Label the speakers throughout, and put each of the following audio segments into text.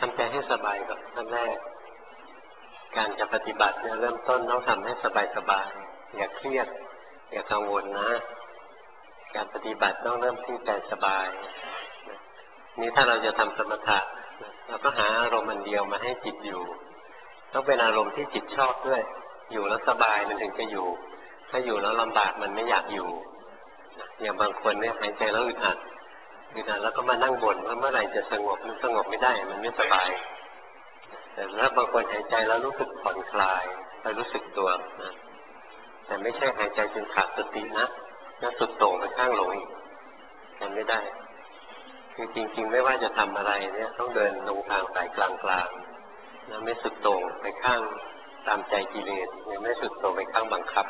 Speaker 1: ำใจให้สบายก่อนขั้นแรกการจะปฏิบัติเนี่ยเริ่มต้นต้องทำให้สบายๆอย่าเครียดอย่ากังวลนะการปฏิบัติต้องเริ่มที่ใจสบายนี่ถ้าเราจะทำสมถะเราก็หาอารมณ์อันเดียวมาให้จิตอยู่ต้องเป็นอารมณ์ที่จิตชอบด้วยอยู่แล้วสบายมันถึงจะอยู่ถ้าอยู่แล้วลำบากมันไม่อยากอยู่อย่างบางคนเนี่ยหายใจแล้วอึดอัดแล้วก็มานั่งบ่นว่าเมื่อไหร่จะสงบมันสงบไม่ได้มันไม่สบายแต่ถ้าบางคนหายใจแล้วรู้สึกผ่อนคลายไปรู้สึกตัวนะแต่ไม่ใช่หายใจจนขาดสตินะแล้วสุดโต่งไปข้างหลงอีกมันไม่ได้คือจริงๆไม่ว่าจะทำอะไรเนี่ยต้องเดินลงทางสายกลางๆนะไม่สุดโต่งไปข้างตามใจกิเลสไม่สุดโต่งไปข้างบังคับ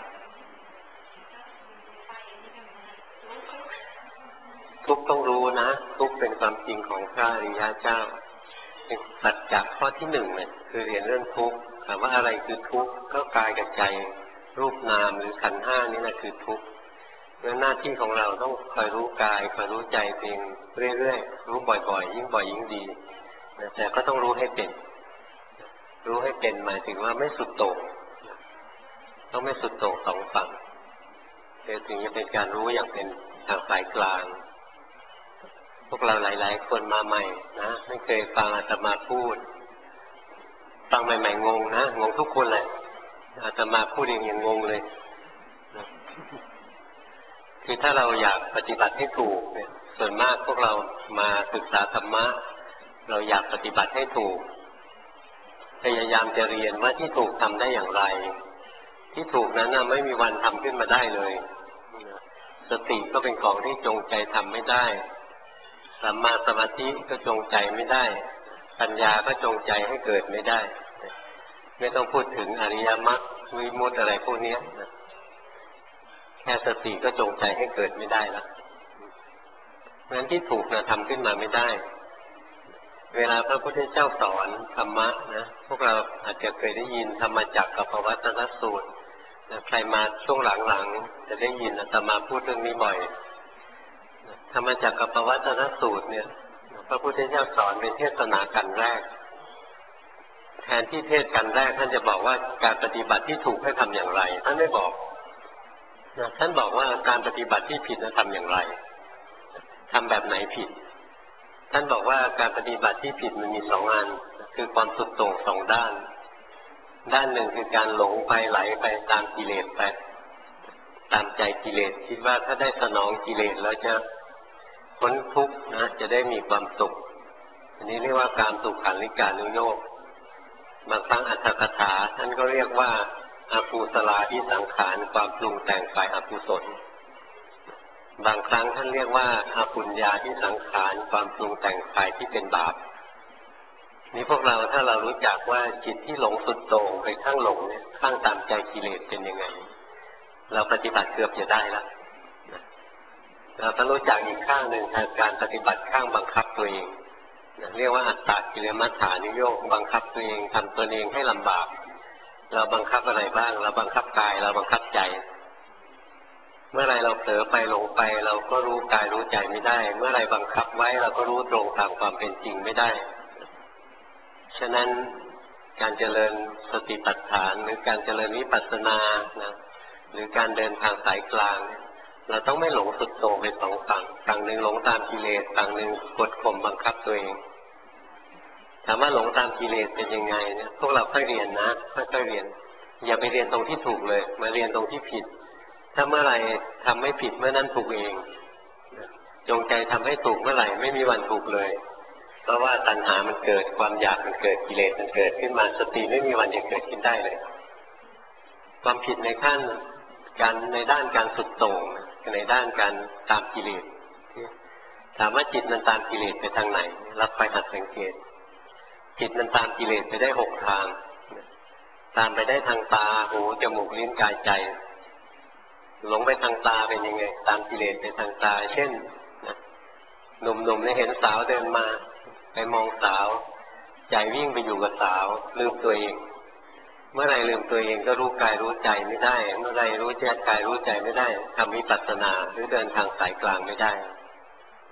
Speaker 1: ทุกต้องรู้นะทุกเป็นความจริงของพระอริยเจ้าสัจจะข้อที่หนึ่งเนี่ยคือเรียนเรื่องทุกข์ถามว่าอะไรคือทุกข์ก็กายกับใจรูปนามหรือขันธ์ห้านี่นะคือทุกข์แล้วหน้าที่ของเราต้องคอยรู้กายคอยรู้ใจเองเรื่อยๆรู้บ่อยๆยิ่งบ่อยยิ่งดีแต่ก็ต้องรู้ให้เป็นรู้ให้เป็นหมายถึงว่าไม่สุดโต่งต้องไม่สุดโต่งสองฝั่งถึงจะเป็นการรู้อย่างเป็นทางสายกลางพวกเราหลายๆคนมาใหม่นะไม่เคยฟังอาตมาพูดฟังใหม่ๆงงนะงงทุกคนแหละอาตมาพูดเองยังงงเลยนะคือถ้าเราอยากปฏิบัติให้ถูกเนี่ยส่วนมากพวกเรามาศึกษาธรรมะเราอยากปฏิบัติให้ถูกพยายามจะเรียนว่าที่ถูกทำได้อย่างไรที่ถูกนั้นน่ะไม่มีวันทำขึ้นมาได้เลยสติก็เป็นของที่จงใจทำไม่ได้สัมมาสมาธิก็จงใจไม่ได้ปัญญาก็จงใจให้เกิดไม่ได้ไม่ต้องพูดถึงอริยมรรควิมุตติอะไรพวกนี้แค่สติก็จงใจให้เกิดไม่ได้แล้วเพราะฉะนั้นที่ถูกนะทำขึ้นมาไม่ได้เวลาพระพุทธเจ้าสอนธรรมะนะพวกเราอาจจะเคยได้ยินธรรมจักรกับปวัตตนสูตรใครมาช่วงหลังๆจะได้ยินอาตมาพูดเรื่องนี้บ่อยธรรมจักรกับปวัตตนสูตรเนี่ยพระพุทธเจ้าสอนเป็นเทศนากันแรกแทนที่เทศกันแรกท่านจะบอกว่าการปฏิบัติที่ถูกให้ทำอย่างไรท่านไม่บอกท่านบอกว่าการปฏิบัติที่ผิดจะทำอย่างไรทำแบบไหนผิดท่านบอกว่าการปฏิบัติที่ผิดมันมีสองอันคือความสุดโต่งสองด้านด้านหนึ่งคือการหลงไปไหลไปตามกิเลสไปตามใจกิเลสคิดว่าถ้าได้สนองกิเลสแล้วจะพ้นทุกข์นะจะได้มีความสุขอันนี้เรียกว่าการสุขันลิกานุโยคบางครั้งอัตถกถาท่านก็เรียกว่าอกุศลาภิสังขารความปรุงแต่งฝ่ายอกุศลบางครั้งท่านเรียกว่าอปุญญาภิสังขารความปรุงแต่งฝ่ายที่เป็นบาปนี่พวกเราถ้าเรารู้จักว่าจิตที่หลงสุดโต่งไปข้างหลงเนี่ยข้างตามใจกิเลสเป็นยังไงเราปฏิบัติเกือบจะได้แล้วเราต้องรู้จักอีกข้างหนึ่งคือการปฏิบัติข้างบังคับตัวเองเรียกว่าอัตตกิเลมัฏฐานุโยคบังคับตัวเองทำตัวเองให้ลำบากเราบังคับอะไรบ้างเราบังคับกายเราบังคับใจเมื่อไรเราเผลอไปหลงไปเราก็รู้กายรู้ใจไม่ได้เมื่อไรบังคับไว้เราก็รู้ตรงตามความเป็นจริงไม่ได้ฉะนั้นการเจริญสติปัฏฐานหรือการเจริญวิปัสสนานะหรือการเดินทางสายกลางเราต้องไม่หลงสุดโต่งไปสองฝั่งฝั่งหนึ่งหลงตามกิเลสฝั่งหนึ่งกดข่มบังคับตัวเองถามว่าหลงตามกิเลสเป็นยังไงเนี่ยพวกเราค่อยเรียนนะค่อยๆเรียนอย่าไปเรียนตรงที่ถูกเลยมาเรียนตรงที่ผิดถ้าเมื่อไหร่ทำไม่ผิดเมื่อนั้นถูกเองจงใจทำให้ถูกเมื่อไหร่ไม่มีวันถูกเลยเพราะว่าตัณหามันเกิดความอยากมันเกิดกิเลสมันเกิดขึ้นมาสติไม่มีวันจะเกิดขึ้นได้เลยความผิดในขั้นการในด้านการสุดโต่งในด้านการตามกิเลสถามว่าจิตมันตามกิเลสไปทางไหนรับไปหัดสังเกตจิตมันตามกิเลสไปได้6ทางตามไปได้ทางตาหูจมูกลิ้นกายใจหลงไปทางตาเป็นยังไงตามกิเลสไปทางตาเช่นหนุ่มๆได้เห็นสาวเดินมาไปมองสาวใจวิ่งไปอยู่กับสาวลืมตัวเองเมื่อไรลืมตัวเองก็รู้กายรู้ใจไม่ได้เมื่อไรรู้กายรู้ใจไม่ได้ทำวิปัสสนาหรือเดินทางสายกลางไม่ได้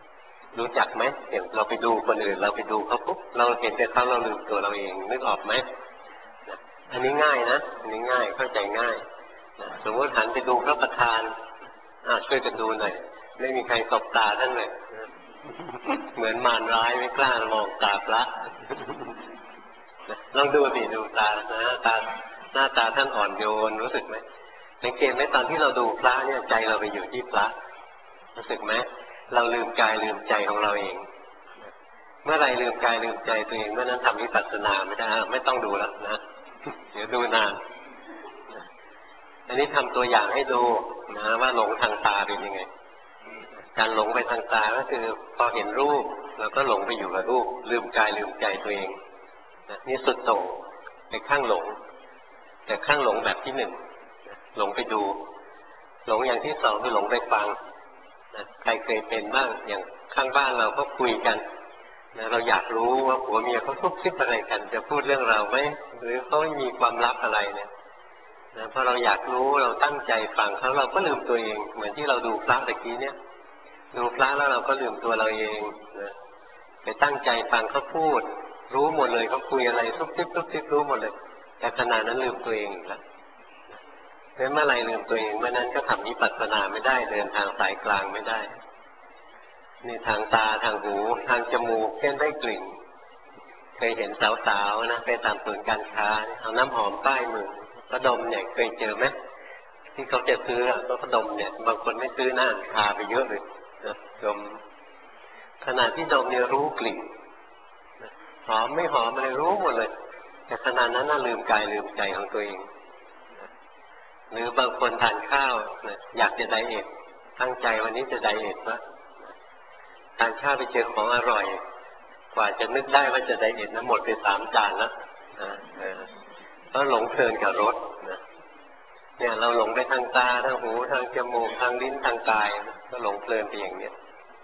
Speaker 1: รู้จักไหมอย่างเราไปดูคนอื่นเราไปดูเขาปุ๊บเราเห็นแต่เขาเราลืมตัวเราเองนึกออกไหมอันนี้ง่ายนะอันนี้ง่ายเข้าใจง่ายสมมติหันไปดูพระประธานช่วยกันดูหน่อยไม่มีใครตบตาท่านเลยเหมือนมารร้ายไม่กล้ามองตาพระลองดูสิดูตาตาหน้าตาท่านอ่อนโยนรู้สึกไหมสังเกตไหมตอนที่เราดูพระเนี่ยใจเราไปอยู่ที่พระรู้สึกไหมเราลืมกายลืมใจของเราเองเมื่อไรลืมกายลืมใจตัวเองเมื่อนั้นทำวิปัสสนาไม่ได้ไม่ต้องดูแล้วนะเดี๋ยวดูนานอันนี้ทำตัวอย่างให้ดูนะว่าหลงทางตาเป็นยังไงการหลงไปทางตาก็คือพอเห็นรูปเราก็หลงไปอยู่กับรูปลืมกายลืมใจตัวเองนี่สุดโต่งไปข้างหลงแต่ข้างหลงแบบที่หนึ่งหลงไปดูหลงอย่างที่สองคือหลงไปฟังใครเคยเป็นบ้างอย่างข้างบ้านเราก็คุยกันเราอยากรู้ว่าผัวเมียเขาซุบซิบอะไรกันจะพูดเรื่องเราไหมหรือเขามีความลับอะไรเนี่ยพอเราอยากรู้เราตั้งใจฟังเขาเราก็ลืมตัวเองเหมือนที่เราดูพระตะกี้เนี่ยดูพระแล้วเราก็ลืมตัวเราเองไปตั้งใจฟังเขาพูดรู้หมดเลยเขาคุยอะไรซุบซิบซุบซิบรู้หมดเลยแต่ขณะนั้นลืมตัวเองอีกแล้วเพราะเมื่อไรลืมตัวเองเมื่อนั้นก็ทำวิปัสสนาไม่ได้เดินทางสายกลางไม่ได้นี่ทางตาทางหูทางจมูกเช่นได้กลิ่นเคยเห็นสาวๆนะไปตามศูนย์การค้าเอาน้ำหอมป้ายมือก็ดมเนี่ยเคยเจอไหมที่เขาจะซื้อก็ดมเนี่ยบางคนไม่ซื้อหน้าทาไปเยอะเลยนะดมขณะที่ดมเนี่ยรู้กลิ่นหอมไม่หอมอะไรรู้หมดเลยแต่ขณะนั้นน่าลืมกายลืมใจของตัวเองหรือบางคนทานข้าวอยากจะไดเอทตั้งใจวันนี้จะไดเอทวะทานข้าวไปเจอของอร่อยกว่าจะนึกได้ว่าจะไดเอทนะหมดไป3 จานแล้วก็หลงเพลินกับรสเนี่ยเราหลงไปทางตาทางหูทางจมูกทางลิ้นทางกายก็หลงเพลินไปอย่างเนี้ย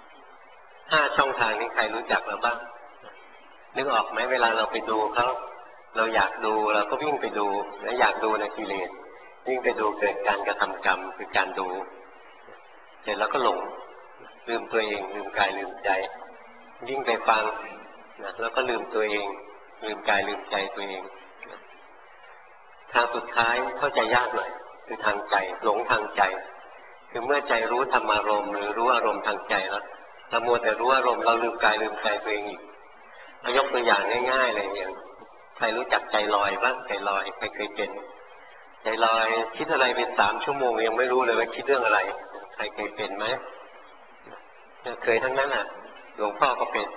Speaker 1: 5 ช่องทางนี้ใครรู้จักแล้วบ้างนึกออกไหมเวลาเราไปดูเขาเราอยากดูเราก็วิ่งไปดูแล้วอยากดูในกิเลสวิ่งไปดูเกิดการกระทำกรรมคือการดูเสร็จแล้วก็หลงลืมตัวเองลืมกายลืมใจวิ่งไปฟังนะแล้วก็ลืมตัวเองลืมกายลืมใจตัวเองทางสุดท้ายเข้าใจยากหน่อยคือทางใจหลงทางใจคือเมื่อใจรู้ธรรมารมณ์หรือรู้อารมณ์ทางใจแล้วเรามัวแต่รู้อารมณ์เราลืมกายลืมใจตัวเองอีกยกตัวอย่างง่ายๆเลยอย่างใครรู้จักใจลอยบ้างใจลอยใครเคยเป็นใจลอยคิดอะไรเป็น3 ชั่วโมงยังไม่รู้เลยว่าคิดเรื่องอะไรใครเคยเป็นไหมเคยทั้งนั้นอ่ะหลวงพ่อก็เป็น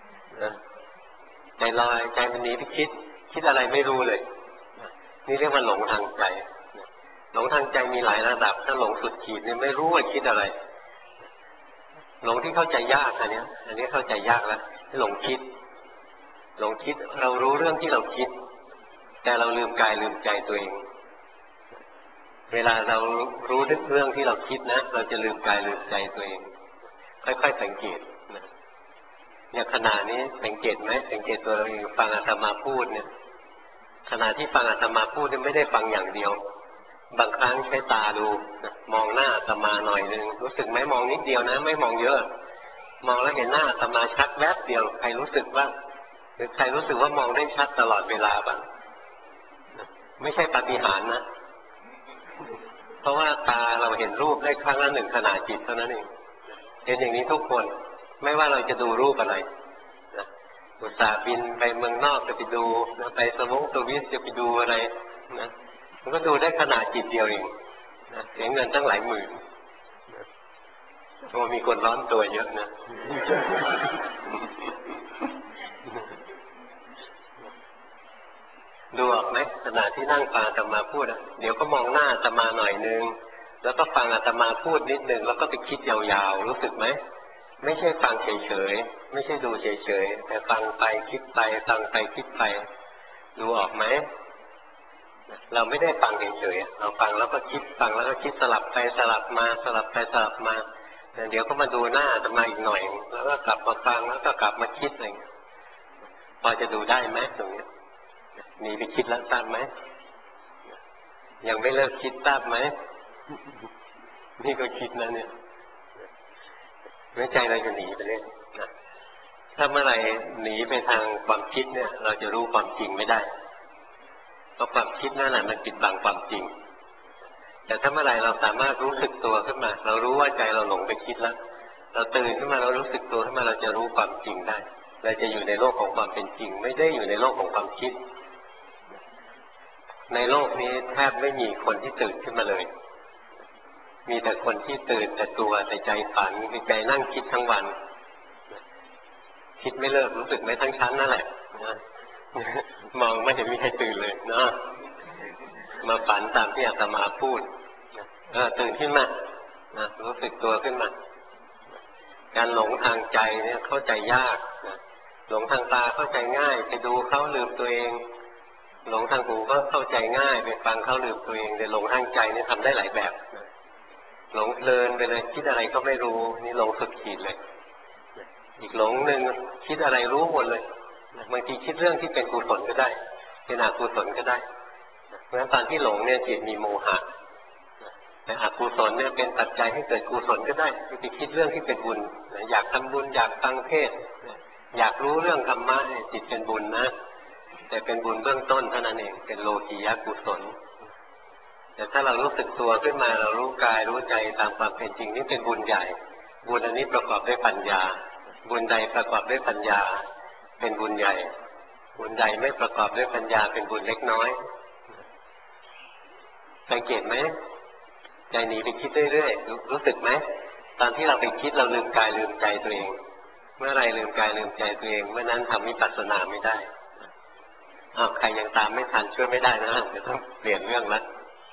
Speaker 1: ใจลอยใจมันหนีไปคิดอะไรไม่รู้เลยนี่เรียกว่าหลงทางใจหลงทางใจมีหลายระดับถ้าหลงสุดขีดเนี่ยไม่รู้ว่าคิดอะไรหลงที่เข้าใจยากอันนี้เข้าใจยากแล้วหลงคิดเรารู้เรื่องที่เราคิดแต่เราลืมกายลืมใจตัวเองเวลาเรารู้เรื่องที่เราคิดนะเราจะลืมกายลืมใจตัวเองค่อยๆสังเกตนะอย่างขณะนี้สังเกตไหมสังเกตตัวเราเองฟังอาตมาพูดเนี่ยขณะที่ฟังอาตมาพูดเนี่ยไม่ได้ฟังอย่างเดียวบางครั้งใช้ตาดูนะมองหน้าอาตมาหน่อยนึงรู้สึกไหมมองนิดเดียวนะไม่มองเยอะมองแล้วเห็นหน้าอาตมาชัดแวบเดียวใครรู้สึกบ้างหรือใครรู้สึกว่ามองได้ชัดตลอดเวลาบ้างไม่ใช่ปาฏิหาริย์นะเพราะว่าตาเราเห็นรูปได้ครั้งละ1 ขณะจิตเท่านั้นเองเห็นอย่างนี้ทุกคนไม่ว่าเราจะดูรูปอะไรนะอุตส่าห์บินไปเมืองนอกจะไปดูนะไปสวิสจะไปดูอะไรนะมันก็ดูได้ขณะจิตเดียวเองนะเสียเงินตั้งหลายหมื่นโอ้มีคนร้อนตัวเยอะนะดูออกไหมขณะที่นั่งฟังอาตมาพูดเดี๋ยวก็มองหน้าอาตมาหน่อยนึงแล้วก็ฟังอาตมาพูดนิดนึงแล้วก็ไปคิดยาวๆรู้สึกไหมไม่ใช่ฟังเฉยๆไม่ใช่ดูเฉยๆแต่ฟังไปคิดไปฟังไปคิดไปดูออกไหมเราไม่ได้ฟังเฉยๆเราฟังแล้วก็คิดฟังแล้วก็คิดสลับไปสลับมาสลับไปสลับมาเดี๋ยวก็มาดูหน้าอาตมาอีกหน่อยแล้วก็กลับมาฟังแล้วก็กลับมาคิดอะไรพอจะดูได้ไหมตรงนี้หนีไปคิดแล้วทราบไหมยังไม่เลิกคิดทราบไหมนี่ก็คิดนะเนี่ยไม่ใจเราจะหนีไปเลยนะถ้าเมื่อไหร่หนีไปทางความคิดเนี่ยเราจะรู้ความจริงไม่ได้เพราะความคิดนั่นแหละมันปิดบังความจริงแต่ถ้าเมื่อไหร่เราสามารถรู้สึกตัวขึ้นมาเรารู้ว่าใจเราหลงไปคิดแล้วเราตื่นขึ้นมาเรารู้สึกตัวขึ้นมาเราจะรู้ความจริงได้เราจะอยู่ในโลกของความเป็นจริงไม่ได้อยู่ในโลกของความคิดในโลกนี้แทบไม่มีคนที่ตื่นขึ้นมาเลยมีแต่คนที่ตื่นแต่ตัวแต่ใจฝันมีใจนั่งคิดทั้งวันคิดไม่เลิกรู้สึกไหมทั้งชั้นนั่นแหละมองไม่เห็นมีใครตื่นเลยเนาะมาฝันตามที่อาตมาพูดตื่นขึ้นมารู้สึกตัวขึ้นมาการหลงทางใจเนี่ยเข้าใจยากหลงทางตาเข้าใจง่ายไปดูเขาลืมตัวเองหลงทางหูก็เข้าใจง่ายไปฟังเขาลืมตัวเองแต่หลงทางใจนี่ทำได้หลายแบบหลงเพลินไปเลยคิดอะไรก็ไม่รู้นี่หลงสุดขีดเลยอีกหลงหนึ่งคิดอะไรรู้หมดเลยบางทีคิดเรื่องที่เป็นกุศลก็ได้เป็นอกุศลก็ได้เพราะฉะนั้นตอนที่หลงเนี่ยจิตมีโมหะแต่อกุศลเนี่ยเป็นปัจจัยให้เกิดกุศลก็ได้ไปคิดเรื่องที่เป็นบุญอยากทำบุญอยากฟังเทศน์อยากรู้เรื่องธรรมะจิตเป็นบุญนะแต่เป็นบุญเบื้องต้นเท่านั้นเองเป็นโลกียกุศลแต่ถ้าเรารู้สึกตัวขึ้นมาเรารู้กายรู้ใจตามความเป็นจริงนี่เป็นบุญใหญ่บุญอันนี้ประกอบด้วยปัญญาบุญใดประกอบด้วยปัญญาเป็นบุญใหญ่บุญใดไม่ประกอบด้วยปัญญาเป็นบุญเล็กน้อยสังเกตไหมใจหนีไปคิดเรื่อยๆรู้สึกไหมตอนที่เราไปคิดเราลืมกายลืมใจตัวเองเมื่อไรลืมกายลืมใจตัวเองเมื่อนั้นทำวิปัสสนาไม่ได้ใครยังตามไม่ทันช่วยไม่ได้นะเดี๋ยวต้องเปลี่ยนเรื่องแล้ว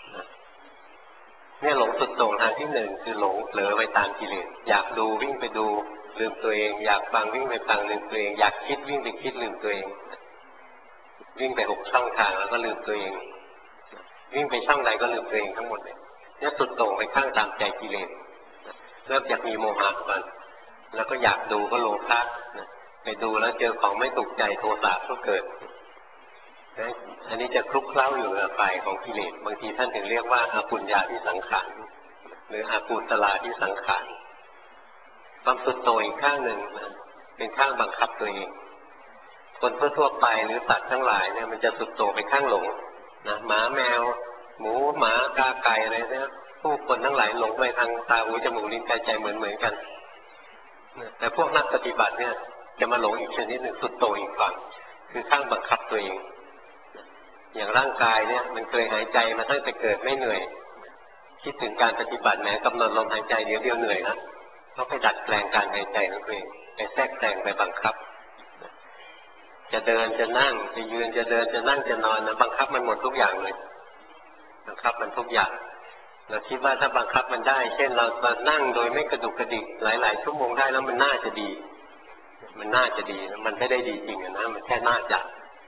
Speaker 1: เนี่ยหลงสุดโต่งทางที่หนึ่งคือหลงเผลอไปตามกิเลสอยากดูวิ่งไปดูลืมตัวเองอยากฟังวิ่งไปฟังลืมตัวเองอยากคิดวิ่งไปคิดลืมตัวเองวิ่งไป6 ช่องทางแล้วก็ลืมตัวเองวิ่งไปช่องใดก็ลืมตัวเองทั้งหมดเลยเนี่ยสุดโต่งไปข้างตามใจกิเลสเริ่มจากมีโมหะก่อนแล้วก็อยากดูก็โลภะไปดูแล้วเจอของไม่ถูกใจโทสะก็เกิดอันนี้จะคลุกเคล้าอยู่กับฝ่ายของกิเลสบางทีท่านถึงเรียกว่าอาปุญญาที่สังขารหรืออากุศลาที่สังขารความสุดโต่งอีกข้างหนึ่งเป็นข้างบังคับตัวเองคนทั่วไปหรือสัตว์ทั้งหลายเนี่ยมันจะสุดโต่งไปข้างหลงนะหมาแมวหมูหมากาไก่อะไรเนี่ยผู้คนทั้งหลายหลงไปทางตาหูจมูกลิ้นกายใจเหมือนกันแต่พวกนักปฏิบัติเนี่ยจะมาหลงอีกชนิดหนึ่งสุดโต่งอีกฝั่งคือข้างบังคับตัวเองอย่างร่างกายเนี่ยมันเคยหายใจมาตั้งแต่เกิดไม่เหนื่อยคิดถึงการปฏิบัติแม้กำหนดลมหายใจเดียวเหนื่อยนะต้องไปดัดแปลงการหายใจของตัวเองไปแทรกแซงไปบังคับจะเดินจะนั่งจะยืนจะเดินจะนั่งจะนอนนะบังคับมันหมดทุกอย่างเลยบังคับมันทุกอย่างเราคิดว่าถ้าบังคับมันได้เช่นเรานั่งโดยไม่กระดุกกระดิกหลายๆชั่วโมงได้แล้วมันน่าจะดีมันไม่ได้ดีจริงนะมันแค่น่าจะ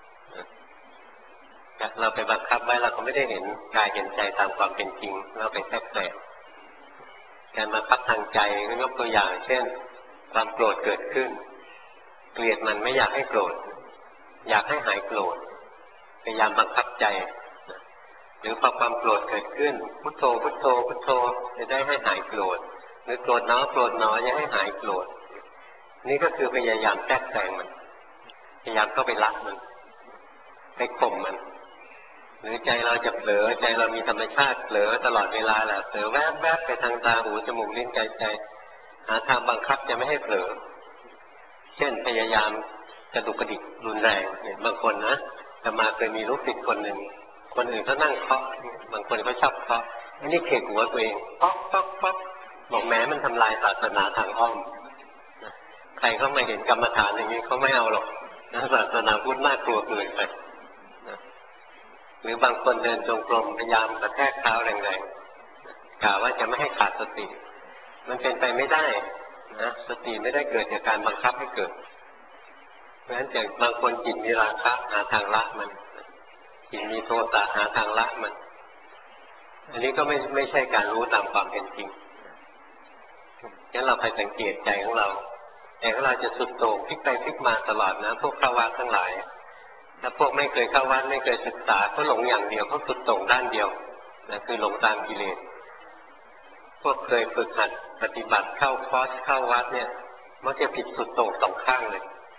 Speaker 1: เราไปบังคับไว้เราก็ไม่ได้เห็นกายเห็นใจตามความเป็นจริงเราไปแทรกแซงการบังคับทางใจก็ยกตัวอย่างเช่นความโกรธเกิดขึ้นเกลียดมันไม่อยากให้โกรธอยากให้หายโกรธพยายามบังคับใจหรือพอความโกรธเกิดขึ้นพุทโธพุทโธพุทโธจะได้ให้หายโกรธหรือโกรธน้อโกรธน้อจะให้หายโกรธนี่ก็คือพยายามแทรกแซงมันพยายามเข้าไปละมันไปข่มมันหรือใจเราจะเผลอใจเรามีธรรมชาติเผลอตลอดเวลาแหละเผลอแวบๆไปทางตาหูจมูกลิ้นกายใจหาทางบังคับจะไม่ให้เผลอเช่นพยายามกระดุกกระดิกรุนแรงเนี่ยบางคนนะแต่มาเคยมีลูกศิษย์คนหนึ่งคนอื่นเขานั่งเคาะบางคนเขาชอบเคาะอันนี้เขกหัวตัวเองป๊อกป๊อกป๊อกบอกแม้มันทำลายศาสนาทางอ้อมใครเขาไม่เห็นกรรมฐานอย่างนี้เขาไม่เอาหรอกศาสนาพุทธน่ากลัวเกินไปหรือบางคนเดินจงกรมพยายามกระแทกเท้าแรงๆกล่าวว่าจะไม่ให้ขาดสติมันเป็นไปไม่ได้นะสติไม่ได้เกิดจากการบังคับให้เกิดเพราะฉะนั้นอย่างบางคนจิตมีราคะหาทางละมันจิตมีโทสะหาทางละมันอันนี้ก็ไม่ใช่การรู้ตามความเป็นจริงงั้นเราไปสังเกตใจของเราใจของเราจะสุดโต่งพลิกไปพลิกมาตลอดนะพวกคารวะทั้งหลายถ้าพวกไม่เคยเข้าวัดไม่เคยศึกษาเขาหลงอย่างเดียวเขาสุดโต่งด้านเดียวนะคือหลงตามกิเลสพวกเคยฝึกหัดปฏิบัติเข้าคอร์สเข้าวัดเนี่ยมักจะผิดสุดโต่ง2 ข้างเลย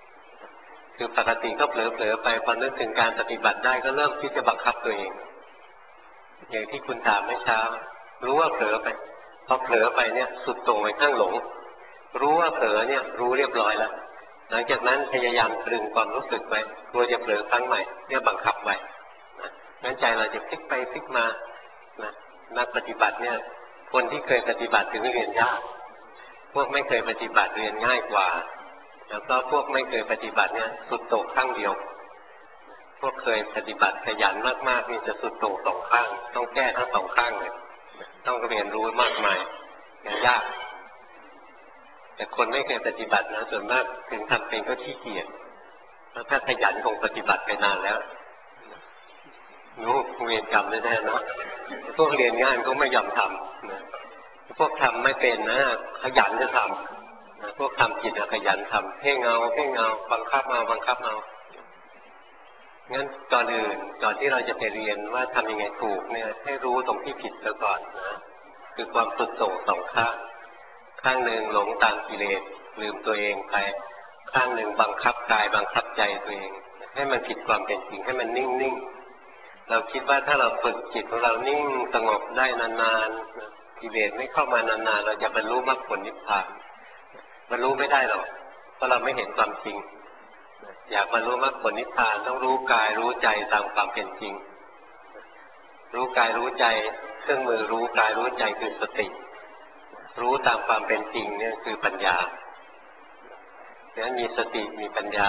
Speaker 1: คือปกติก็เผลอๆไปพอนึกถึงการปฏิบัติได้ก็เริ่มคิดจะบังคับตัวเองอย่างที่คุณถามเมื่อเช้ารู้ว่าเผลอไปพอเผลอไปเนี่ยสุดโต่งไปข้างหลงรู้ว่าเผลอเนี่ยรู้เรียบร้อยแล้วหลังจากนั้นพยายามตรึงความรู้สึกไว้กลัวจะเผลอครั้งใหม่เนี่ยบังคับไว้งั้นใจเราจะพลิกไปพลิกมานักปฏิบัติเนี่ยคนที่เคยปฏิบัติถึงเรียนยากพวกไม่เคยปฏิบัติเรียนง่ายกว่าแล้วก็พวกไม่เคยปฏิบัติเนี่ยสุดโต่งข้างเดียวพวกเคยปฏิบัติขยันมากๆนี่จะสุดโต่งสองข้างต้องแก้ทั้งสองข้างเลยต้องเรียนรู้มากมายยากแต่คนไม่เคยปฏิบัตินะส่วนมากถึงทำเป็นก็ขี้เกียจแล้วถ้าขยันคงปฏิบัติไปนานแล้วรู้เวรกรรมแน่ๆเนาะพวกเรียนงานก็ไม่ยอมทำนะพวกทำไม่เป็นนะขยันจะทำนะพวกทำผิดขยันทำเพ่งเอาบังคับเอางั้นก่อนอื่นก่อนที่เราจะไปเรียนว่าทำยังไงถูกเนี่ยให้รู้ตรงที่ผิดแล้วก่อนนะคือความสุดโต่งสองข้างหนึ่งหลงตามกิเลสลืมตัวเองไปข้างหนึ่งบังคับกายบังคับใจตัวเองให้มันผิดความเป็นจริงให้มันนิ่งเราคิดว่าถ้าเราฝึกจิตของเรานิ่งสงบได้นานๆกิเลสไม่เข้ามานานๆเราจะบรรลุมรรคผลนิพพานบรรลุไม่ได้หรอกเพราะเราไม่เห็นความจริงอยากบรรลุมรรคผลนิพพานต้องรู้กายรู้ใจตามความเป็นจริงรู้กายรู้ใจเครื่องมือรู้กายรู้ใจคือสติรู้ตามความเป็นจริงเนี่ยคือปัญญาดังนั้นมีสติมีปัญญา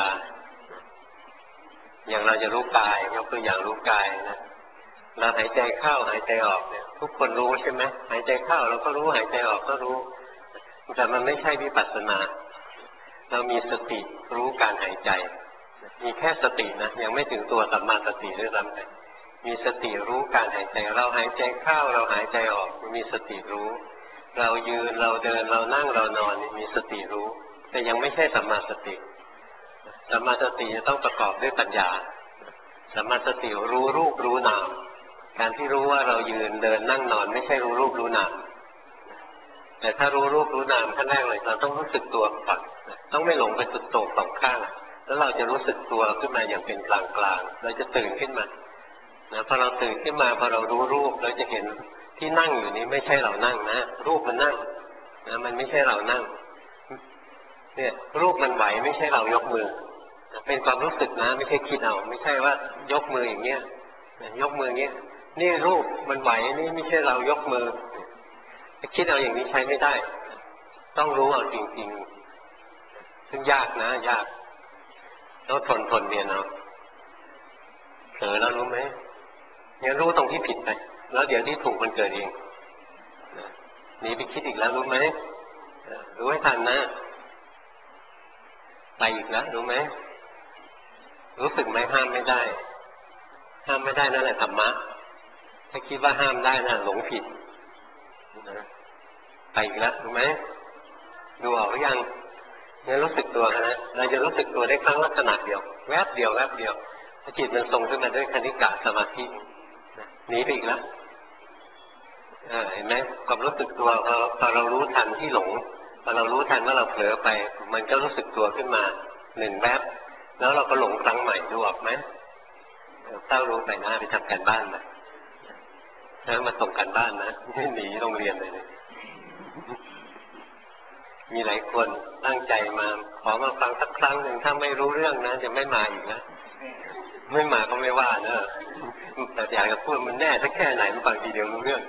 Speaker 1: อย่างเราจะรู้กายยกตัวอย่างรู้กายนะเราหายใจเข้าหายใจออกเนี่ยทุกคนรู้ใช่ไหมหายใจเข้าเราก็รู้หายใจออกก็รู้แต่มันไม่ใช่วิปัสสนาเรามีสติรู้การหายใจมีแค่สตินะยังไม่ถึงตัวสัมมาสติด้วยซ้ำไปมีสติรู้การหายใจเราหายใจเข้าเราหายใจออกมีสติรู้เรายืนเราเดินเรานั่งเรานอนมีสติรู้แต่ยังไม่ใช่สัมมาสติสัมมาสติจะต้องประกอบด้วยปัญญาสัมมาสติรู้รูปรู้นามการที่รู้ว่าเรายืนเดินนั่งนอนไม่ใช่รู้รูปรู้นามแต่ถ้ารู้รูปรู้นามขั้นแรกเลยเราต้องรู้สึกตัวก่อนต้องไม่หลงไปสุดโต่งสองข้างแล้วเราจะรู้สึกตัวขึ้นมาอย่างเป็นกลางเราจะตื่นขึ้นมาพอเราตื่นขึ้นมาพอเรารู้รูปเราจะเห็นที่นั่งอยู่นี้ไม่ใช่เรานั่งนะรูปมันนั่งนะมันไม่ใช่เรานั่งเนี่ยรูปมันไหวไม่ใช่เรายกมือเป็นความรู้สึกนะไม่ใช่คิดเอาไม่ใช่ว่ายกมืออย่างเงี้ยยกมืออย่างเงี้ยนี่รูปมันไหวนี่ไม่ใช่เรายกมือคิดเอาอย่างนี้ใช้ไม่ได้ต้องรู้เอาจริงๆซึ่งยากนะยากต้องทนเรียนเอาเผลอแล้วรู้ไหมเนี่ยรู้ตรงที่ผิดไปแล้วเดี๋ยวที่ถูกมันเกิดเองหนีไปคิดอีกแล้วรู้ไหมรู้ให้ทันนะไปอีกแล้วรู้ไหมรู้สึกไหมห้ามไม่ได้นั่นแหละธรรมะถ้าคิดว่าห้ามได้นะหลงผิดไปอีกแล้วรู้ไหมดูออกหรือยังเนี่ยรู้สึกตัวนะเราจะรู้สึกตัวได้ครั้งลักษณะเดียวแวบเดียวถ้าจิตมันทรงขึ้นมาด้วยคณิกะสมาธิหนีไปอีกแล้วเห็นไหมความรู้สึกตัวพอเรารู้ทันที่หลงพอเรารู้ทันว่าเราเผลอไปมันก็รู้สึกตัวขึ้นมาหนึ่งแวบแล้วเราก็หลงครั้งใหม่ดูออกไหมเต้ารู้ไปหน้าไปทำการบ้านมาแล้วมาส่งการบ้านนะหนีโรงเรียนเลยมีหลายคนตั้งใจมาขอมาฟังสักครั้งหนึ่งถ้าไม่รู้เรื่องนะจะไม่มาอีกนะไม่มาก็ไม่ว่านะแต่อยากจะพูดมันแน่สักแค่ไหนมันฟังทีเดียวรู้เรื่อง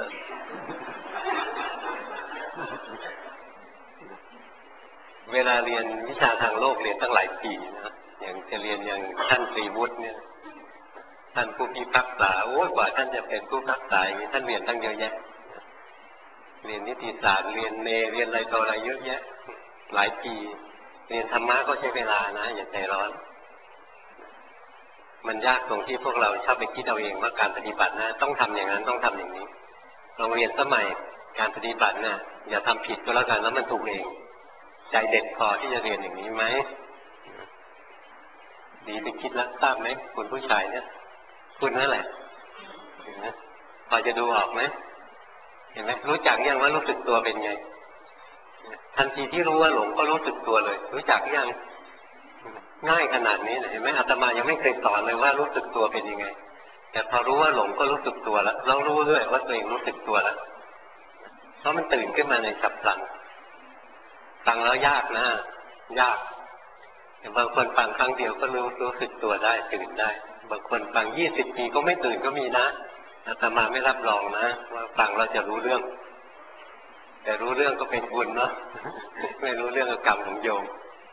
Speaker 1: เวลาเรียนวิชาทางโลกเรียนตั้งหลายปีนะอย่างจะเรียนอย่างท่านตรีวุฒิเนี่ยท่านผู้พิพากษาโอ้ยกว่าท่านจะเป็นผู้พิพากษาอย่างนี้ท่านเรียนตั้งเยอะแยะเรียนนิติศาสตร์เรียนเรียนอะไรต่ออะไรเยอะแยะหลายปีเรียนธรรมะก็ใช้เวลานะอย่าใจร้อนมันยากตรงที่พวกเราชอบไปคิดเอาเองว่าการปฏิบัตินะต้องทำอย่างนั้นต้องทำอย่างนี้โรงเรียนสมัยการปฏิบัตินะอย่าทำผิดก็แล้วกันแล้วมันถูกเองใจเด็ดพอที่จะเรียนอย่างนี้ไหมดีไปคิดแล้วทราบไหมคุณผู้ชายเนี่ยคุณนั่นแหละพอจะดูออกไหมเห็นไหมรู้จักยังว่ารู้สึกตัวเป็นไงทันทีที่รู้ว่าหลงก็รู้สึกตัวเลยรู้จักยังง่ายขนาดนี้เห็นไหมอาตมายังไม่เคยสอนเลยว่ารู้สึกตัวเป็นยังไงแต่พอรู้ว่าหลงก็รู้สึกตัวแล้วเรารู้ด้วยว่าตัวเองรู้สึกตัวแล้วเพราะมันตื่นขึ้นมาในฉับพลันฟังแล้วยากนะยากแต่บางคนฟังครั้งเดียวก็รู้สึกตัวได้ตื่นได้บางคนฟัง20 ปีก็ไม่ตื่นก็มีนะอาตมาไม่รับรองนะว่าฟังเราจะรู้เรื่องแต่รู้เรื่องก็เป็นบุญเนาะไม่รู้เรื่องก็กรรมของโยม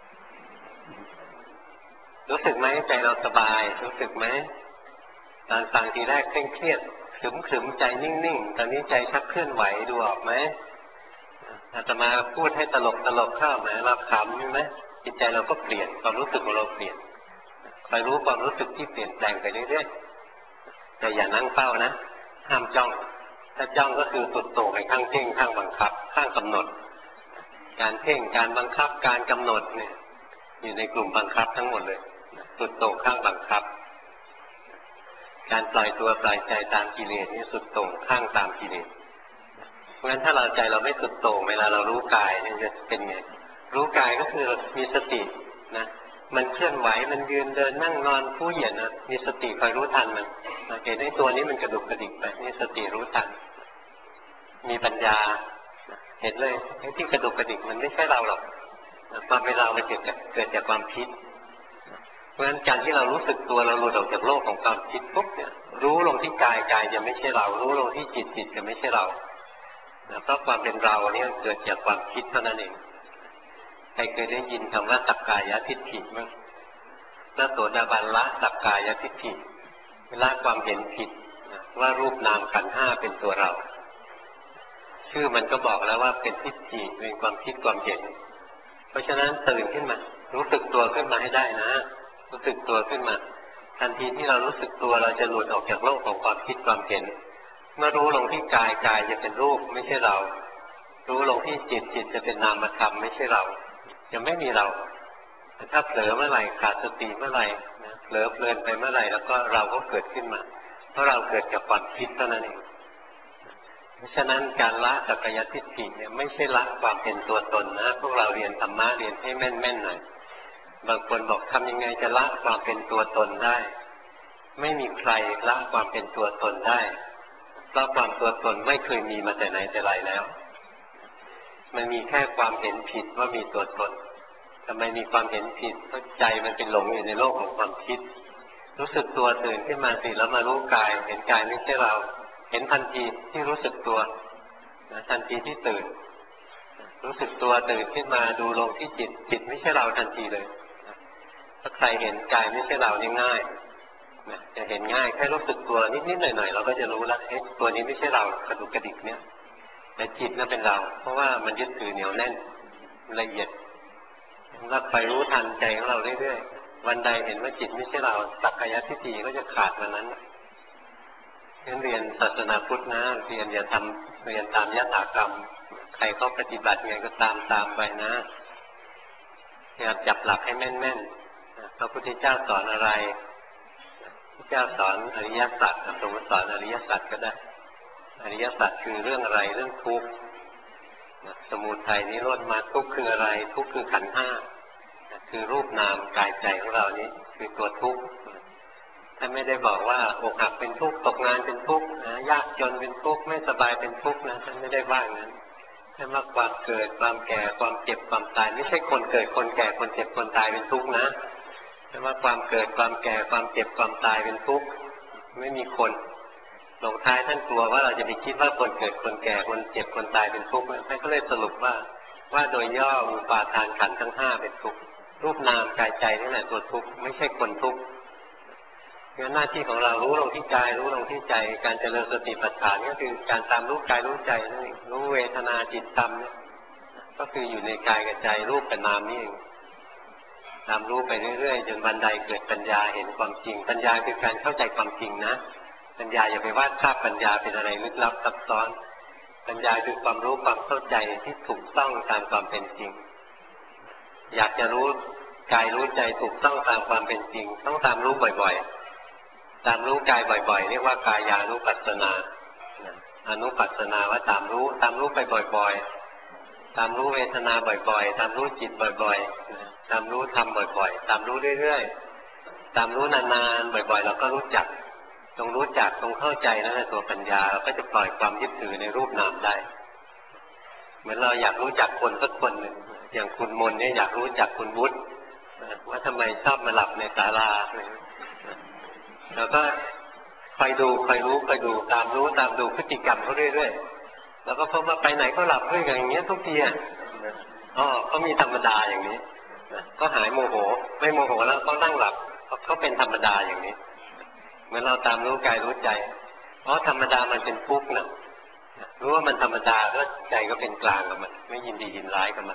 Speaker 1: รู้สึกไหมใจเราสบายรู้สึกไหมตอนฟังทีแรกเคร่งเครียดขรึมใจนิ่งๆตอนนี้ใจชักเคลื่อนไหวดูออกไหมอาตมาพูดให้ตลกเข้าไหมเราขำใช่ไหมจิตใจเราก็เปลี่ยนความรู้สึกของเราเปลี่ยนคอยรู้ความรู้สึกที่เปลี่ยนแปลงไปเรื่อยๆแต่อย่านั่งเฝ้านะห้ามจ้องถ้าจ้องก็คือสุดโต่งไปข้างเพ่งข้างบังคับข้างกำหนดการเพ่งการบังคับการกำหนดเนี่ยอยู่ในกลุ่มบังคับทั้งหมดเลยสุดโต่งข้างบังคับการปล่อยตัวปล่อยใจตามกิเลสนี่สุดโต่งข้างตามกิเลสเพราะฉะนั้นถ้าเราใจเราไม่สุดโต่งเวลาเรารู้กายเนี่ยจะเป็นไงรู้กายก็คือมีสตินะมันเคลื่อนไหวมันยืนเดินนั่งนอนผู้เหยียดนะมีสติคอยรู้ทันมันเห็นไอ้ตัวนี้มันกระดุกกระดิกไปนี่สติรู้ทันมีปัญญาเห็นเลยไอ้ที่กระดุกกระดิกมันไม่ใช่เราหรอกความเป็นเรามันเกิดจากความคิดเพราะฉะนั้นการที่เรารู้สึกตัวเราหลุดออกจากโลกของความคิดปุ๊บเนี่ยรู้ลงที่กายกายจะไม่ใช่เรารู้ลงที่จิตจิตจะไม่ใช่เราเพราะความเป็นเราเนี่ยเกิดจากความคิดเท่านั้นเองใครเคยได้ยินคำว่าสักกายทิฏฐิมั้งพระโสดาบันละสักกายทิฏฐิละความเห็นผิดว่ารูปนามขันธ์ห้าเป็นตัวเราชื่อมันก็บอกแล้วว่าเป็นทิฏฐิเป็นความคิดความเห็นเพราะฉะนั้นตื่นขึ้นมารู้สึกตัวขึ้นมาให้ได้นะรู้สึกตัวขึ้นมาทันทีที่เรารู้สึกตัวเราจะหลุดออกจากโลกของความคิดความเห็นเมื่อรู้ลงที่กายกายจะเป็นรูปไม่ใช่เรารู้ลงที่จิตจิตจะเป็นนามธรรมไม่ใช่เราจะไม่มีเราถ้าเผลอเมื่อไหร่ขาดสติเมื่อไหร่เผลอเพลินไปเมื่อไหร่แล้วก็เราก็เกิดขึ้นมาเพราะเราเกิดจากความคิดเท่านั้นเองเพราะฉะนั้นการละสักกายทิฏฐิเนี่ยไม่ใช่ละความเป็นตัวตนนะพวกเราเรียนธรรมะเรียนให้แม่นๆหน่อยบางคนบอกทำยังไงจะละความเป็นตัวตนได้ไม่มีใครละความเป็นตัวตนได้เพราะความตัวตนไม่เคยมีมาแต่ไหนแต่ไรแล้วมันมีแค่ความเห็นผิดว่ามีตัวตนทำไมมีความเห็นผิดเพราะใจมันเป็นหลงอยู่ในโลกของความคิดรู้สึกตัวตื่นขึ้นมาสิแล้วมารู้กายเห็นกายไม่ใช่เราเห็นทันทีที่รู้สึกตัวทันทีที่ตื่นรู้สึกตัวตื่นขึ้นมาดูลงที่จิตจิตไม่ใช่เราทันทีเลยถ้าใครเห็นกายไม่ใช่เรานี่ง่ายจะเห็นง่ายแค่รู้สึกตัวนิดๆหน่อยๆเราก็จะรู้แล้วตัวนี้ไม่ใช่เรากระดุกกระดิกเนี่ยแต่จิตนั่นเป็นเราเพราะว่ามันยึดถือเหนียวแน่นละเอียดเราไปรู้ทันใจของเราเรื่อยๆวันใดเห็นว่าจิตไม่ใช่เราสักกายทิฏฐิก็จะขาดวันนั้นเรียนศาสนาพุทธนะเรียนอย่าทำเรียนตามยถากรรมใครเขาปฏิบัติไงก็ตามไปนะอย่าจับหลักให้แม่นๆพระพุทธเจ้าสอนอะไรพระเจ้าสอนอริยสัจสมมติสอนอริยสัจก็ได้อริยสัจคือเรื่องอะไรเรื่องทุกข์สมุทัยนิโรธมรรคทุกข์คืออะไรทุกข์คือขันธ์ห้าคือรูปนามกายใจของเรานี้คือตัวทุกข์ท่านไม่ได้บอกว่าอกหักเป็นทุกข์ตกงานเป็นทุกข์ยากจนเป็นทุกข์ไม่สบายเป็นทุกข์นะท่านไม่ได้ว่างั้นท่านว่าความเกิดความแก่ความเจ็บความตายไม่ใช่คนเกิดคนแก่คนเจ็บคนตายเป็นทุกข์นะท่านว่าความเกิดความแก่ความเจ็บความตายเป็นทุกข์ไม่มีคนลงท้ายท่านกลัวว่าเราจะไปคิดว่าคนเกิดคนแก่คนเจ็บคนตายเป็นทุกข์ท่านก็เลยสรุปว่าโดยย่ออุปาทานขันธ์ทั้งห้าเป็นทุกข์รูปนามกายใจนั่นแหละตัวทุกข์ไม่ใช่คนทุกข์งั้นหน้าที่ของเรารู้ลงที่กายรู้ลงที่ใจการเจริญสติปัฏฐานก็คือการตามรู้กายรู้ใจนั่นเองรู้เวทนาจิตธรรมเนี่ยก็คืออยู่ในกายกับใจรูปกับนามนี่เองตามรู้ไปเรื่อยๆจนวันใดเกิดปัญญาเห็นความจริงปัญญาคือการเข้าใจความจริงนะปัญญาอย่าไปวาดภาพปัญญาเป็นอะไรลึกลับซับซ้อนปัญญาคือความรู้ความเข้าใจที่ถูกต้องตามความเป็นจริงอยากจะรู้กายรู้ใจถูกต้องตามความเป็นจริงต้องตามรู้บ่อยๆตามรู้กายบ่อยๆเรียกว่ากายานุปัสสนาอนุปัสสนาว่าตามรู้ไปบ่อยตามรู้เวทนาบ่อยๆตามรู้จิตบ่อยๆตามรู้ธรรมบ่อยๆตามรู้เรื่อยๆตามรู้นานๆบ่อยๆเราก็รู้จักตรงรู้จักตรงเข้าใจนั่นแหละตัวปัญญาเราก็จะปล่อยความยึดถือในรูปนามได้เหมือนเราอยากรู้จักคนสักคนหนึ่งอย่างคุณมนเนี่ยอยากรู้จักคุณวุฒิว่าทำไมชอบมาหลับในศาลาเราก็คอยดูคอยรู้คอยดูตามรู้ตามดูพฤติกรรมเขาเรื่อยๆแล้วก็พบว่าไปไหนก็หลับด้วยกันอย่างเงี้ยทุกทีเขามีธรรมดาอย่างนี้ก็หายโมโหไม่โมโหแล้วเขานั่งหลับเขาเป็นธรรมดาอย่างนี้เหมือนเราตามรู้กายรู้ใจธรรมดามันเป็นทุกข์นะรู้ว่ามันธรรมดาก็ใจก็เป็นกลางกับมันไม่ยินดียินร้ายกับมัน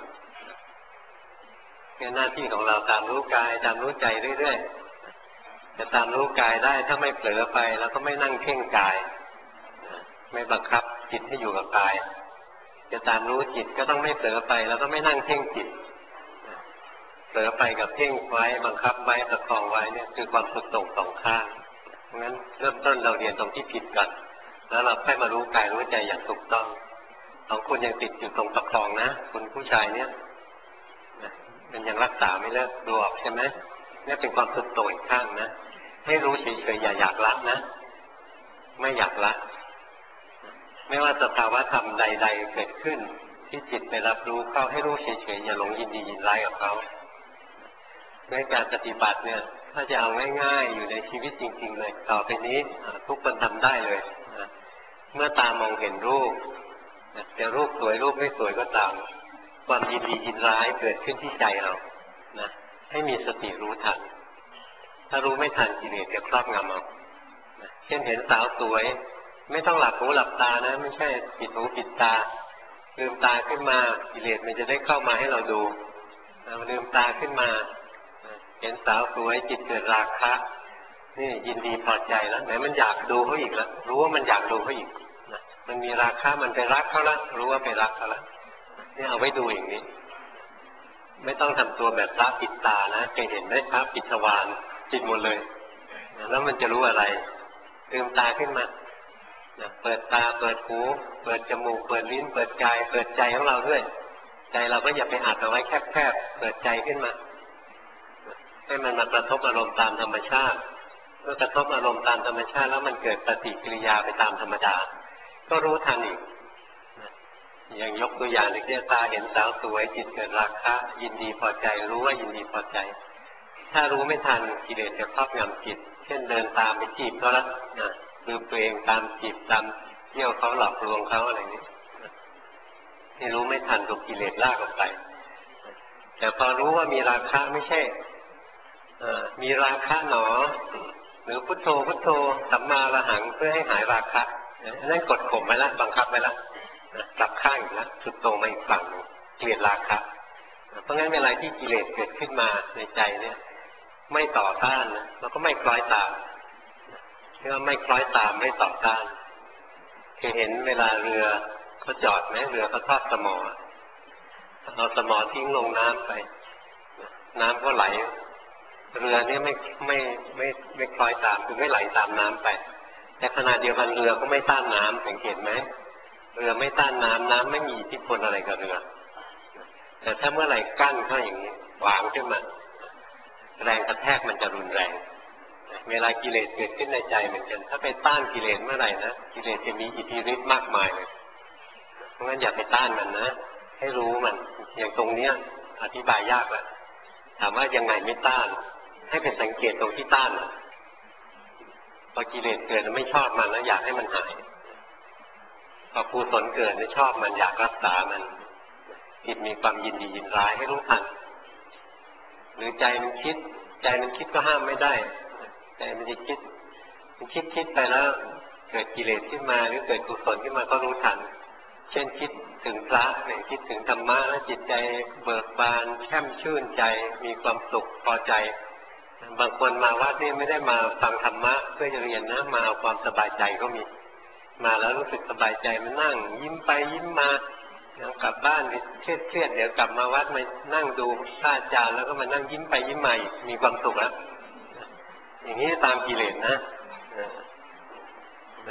Speaker 1: เนี่ยหน้าที่ของเราตามรู้กายตามรู้ใจเรื่อยๆจะตามรู้กายได้ถ้าไม่เผลอไปแล้วก็ไม่นั่งเพ่งกายไม่บังคับจิตให้อยู่กับกายจะตามรู้จิตก็ต้องไม่เผลอไปแล้วก็ไม่นั่งเพ่งจิตเผลอไปกับเพ่งไว้บังคับไว้ประคองไว้เนี่ยคือความสุดโต่งสองข้างเพราะงั้นเริ่มต้นเราเรียนตรงที่ผิดก่อนแล้วเราค่อยมารู้กายรู้ใจอย่างถูกต้องของคุณยังติดอยู่ตรงประคองนะคุณผู้ชายเนี่ยมันยังรักษาไม่เลิกดูออกใช่ไหมนี่เป็นความสุดโต่งอีกข้างนะให้รู้เฉยๆอย่าอยากละนะไม่อยากละไม่ว่าสภาวะธรรมใดๆเกิดขึ้นที่จิตไปรับรู้เข้าให้รู้เฉยๆอย่าหลงยินดียินร้ายกับเขาในการปฏิบัติเนี่ยถ้าจะเอาง่ายๆอยู่ในชีวิตจริงๆเลยต่อไปนี้ทุกคนทำได้เลยเมื่อตามองเห็นรูปจะรูปสวยรูปไม่สวยก็ตามความยินดียินร้ายเกิดขึ้นที่ใจเรานะให้มีสติรู้ทันถ้ารู้ไม่ทันกิเลสจะครอบงำเอาเช่นเห็นสาวสวยไม่ต้องหลับหูหลับตานะไม่ใช่ปิดหูปิดตาลืมตาขึ้นมากิเลสมันจะได้เข้ามาให้เราดูลืมตาขึ้นมาเห็นสาวสวยจิตเกิดราคะนี่ยินดีพอใจแล้วไหนมันอยากดูเขาอีกแล้วรู้ว่ามันอยากดูเขาอีกมันมีราคะมันไปรักเขาแล้วรู้ว่าไปรักเขาแล้วนี่เอาไว้ดูอย่างนี้ไม่ต้องทำตัวแบบพระปิดตานะเคยเห็นไหมพระปิดทวารปิดหมดเลยแล้วมันจะรู้อะไรลืมตาขึ้นมาเปิดตาเปิดหูเปิดจมูกเปิดลิ้นเปิดกายเปิดใจของเราด้วยใจเราก็อย่าไปอัดเอาไว้แคบๆเปิดใจขึ้นมาให้มันมากระทบอารมณ์ตามธรรมชาติเมื่อกระทบอารมณ์ตามธรรมชาติแล้วมันเกิดปฏิกิริยาไปตามธรรมดาก็รู้ทันอีกอย่างยกตัวอย่างในตาเห็นสาวสวยจิตเกิดราคะยินดีพอใจรู้ว่ายินดีพอใจถ้ารู้ไม่ทันกิเลสจะครอบงำจิตเช่นเดินตามไปจีบเขาแล้วลืมตัวเองตามจีบตามเที่ยวเขาหลอกลวงเขาอะไรนี้ที่รู้ไม่ทันถูกกิเลสลากออกไปแต่พอรู้ว่ามีราคะไม่ใช่มีราคะหนอหรือพุทโธพุทโธสัมมาระหังเพื่อให้หายราคะนั่นกดข่มไว้แล้วบังคับไว้แล้วกลับข้างอีกแล้วสุดโต่งมาอีกฝั่งเกลียดราคะเพราะงั้นเวลาที่กิเลสเกิดขึ้นมาในใจเนี่ยไม่ต่อต้านนะแล้วก็ไม่คล้อยตามเรียกว่าไม่คล้อยตามไม่ต่อต้านเคยเห็นเวลาเรือเขาจอดไหมเรือเขาทอดสมอเอาสมอทิ้งลงน้ำไปน้ำก็ไหลเรือเนี่ยไม่คล้อยตามคือไม่ไหลตามน้ำไปแต่ขณะเดียวกันเรือก็ไม่ต้านน้ำสังเกตไหมเรือไม่ต้านน้ำน้ำไม่มีอิทธิพลอะไรกับเรือแต่ถ้าเมื่อไหร่กั้นเข้าอย่างนี้วางขึ้นมาแรงกระแทกมันจะรุนแรงเวลากิเลสเกิดขึ้นในใจเหมือนกันถ้าไปต้านกิเลสเมื่อไหร่นะกิเลสจะมีอิทธิฤทธิ์มากมายเลยเพราะงั้นอย่าไปต้านมันนะให้รู้มันอย่างตรงเนี้ยอธิบายยากแหละถามว่ายังไงไม่ต้านให้เป็นสังเกตตรงที่ต้านพอกิเลสเกิดไม่ชอบมันแล้วอยากให้มันหายพอกุศลเกิดไม่ชอบมันอยากรักษามันจิตมีความยินดียินร้ายให้รู้ทันหรือใจมันคิดก็ห้ามไม่ได้ใจมันจะคิดไปแล้วเกิดกิเลสขึ้นมาหรือเกิดกุศลขึ้นมาก็รู้ทันเช่นคิดถึงพระเนี่ยคิดถึงธรรมะแล้วจิตใจเบิกบานแช่มชื่นใจมีความสุขพอใจบางคนมาวัดนี่ไม่ได้มาฟังธรรมะเพื่อจะเรียนนะมาเอาความสบายใจก็มีมาแล้วรู้สึกสบายใจมานั่งยิ้มไปยิ้มมากลับบ้านเครียดเดี๋ยวกลับมาวัดมานั่งดูพระอาจารย์แล้วก็มานั่งยิ้มไปยิ้มมามีความสุขแล้วอย่างนี้ตามกิเลสนะ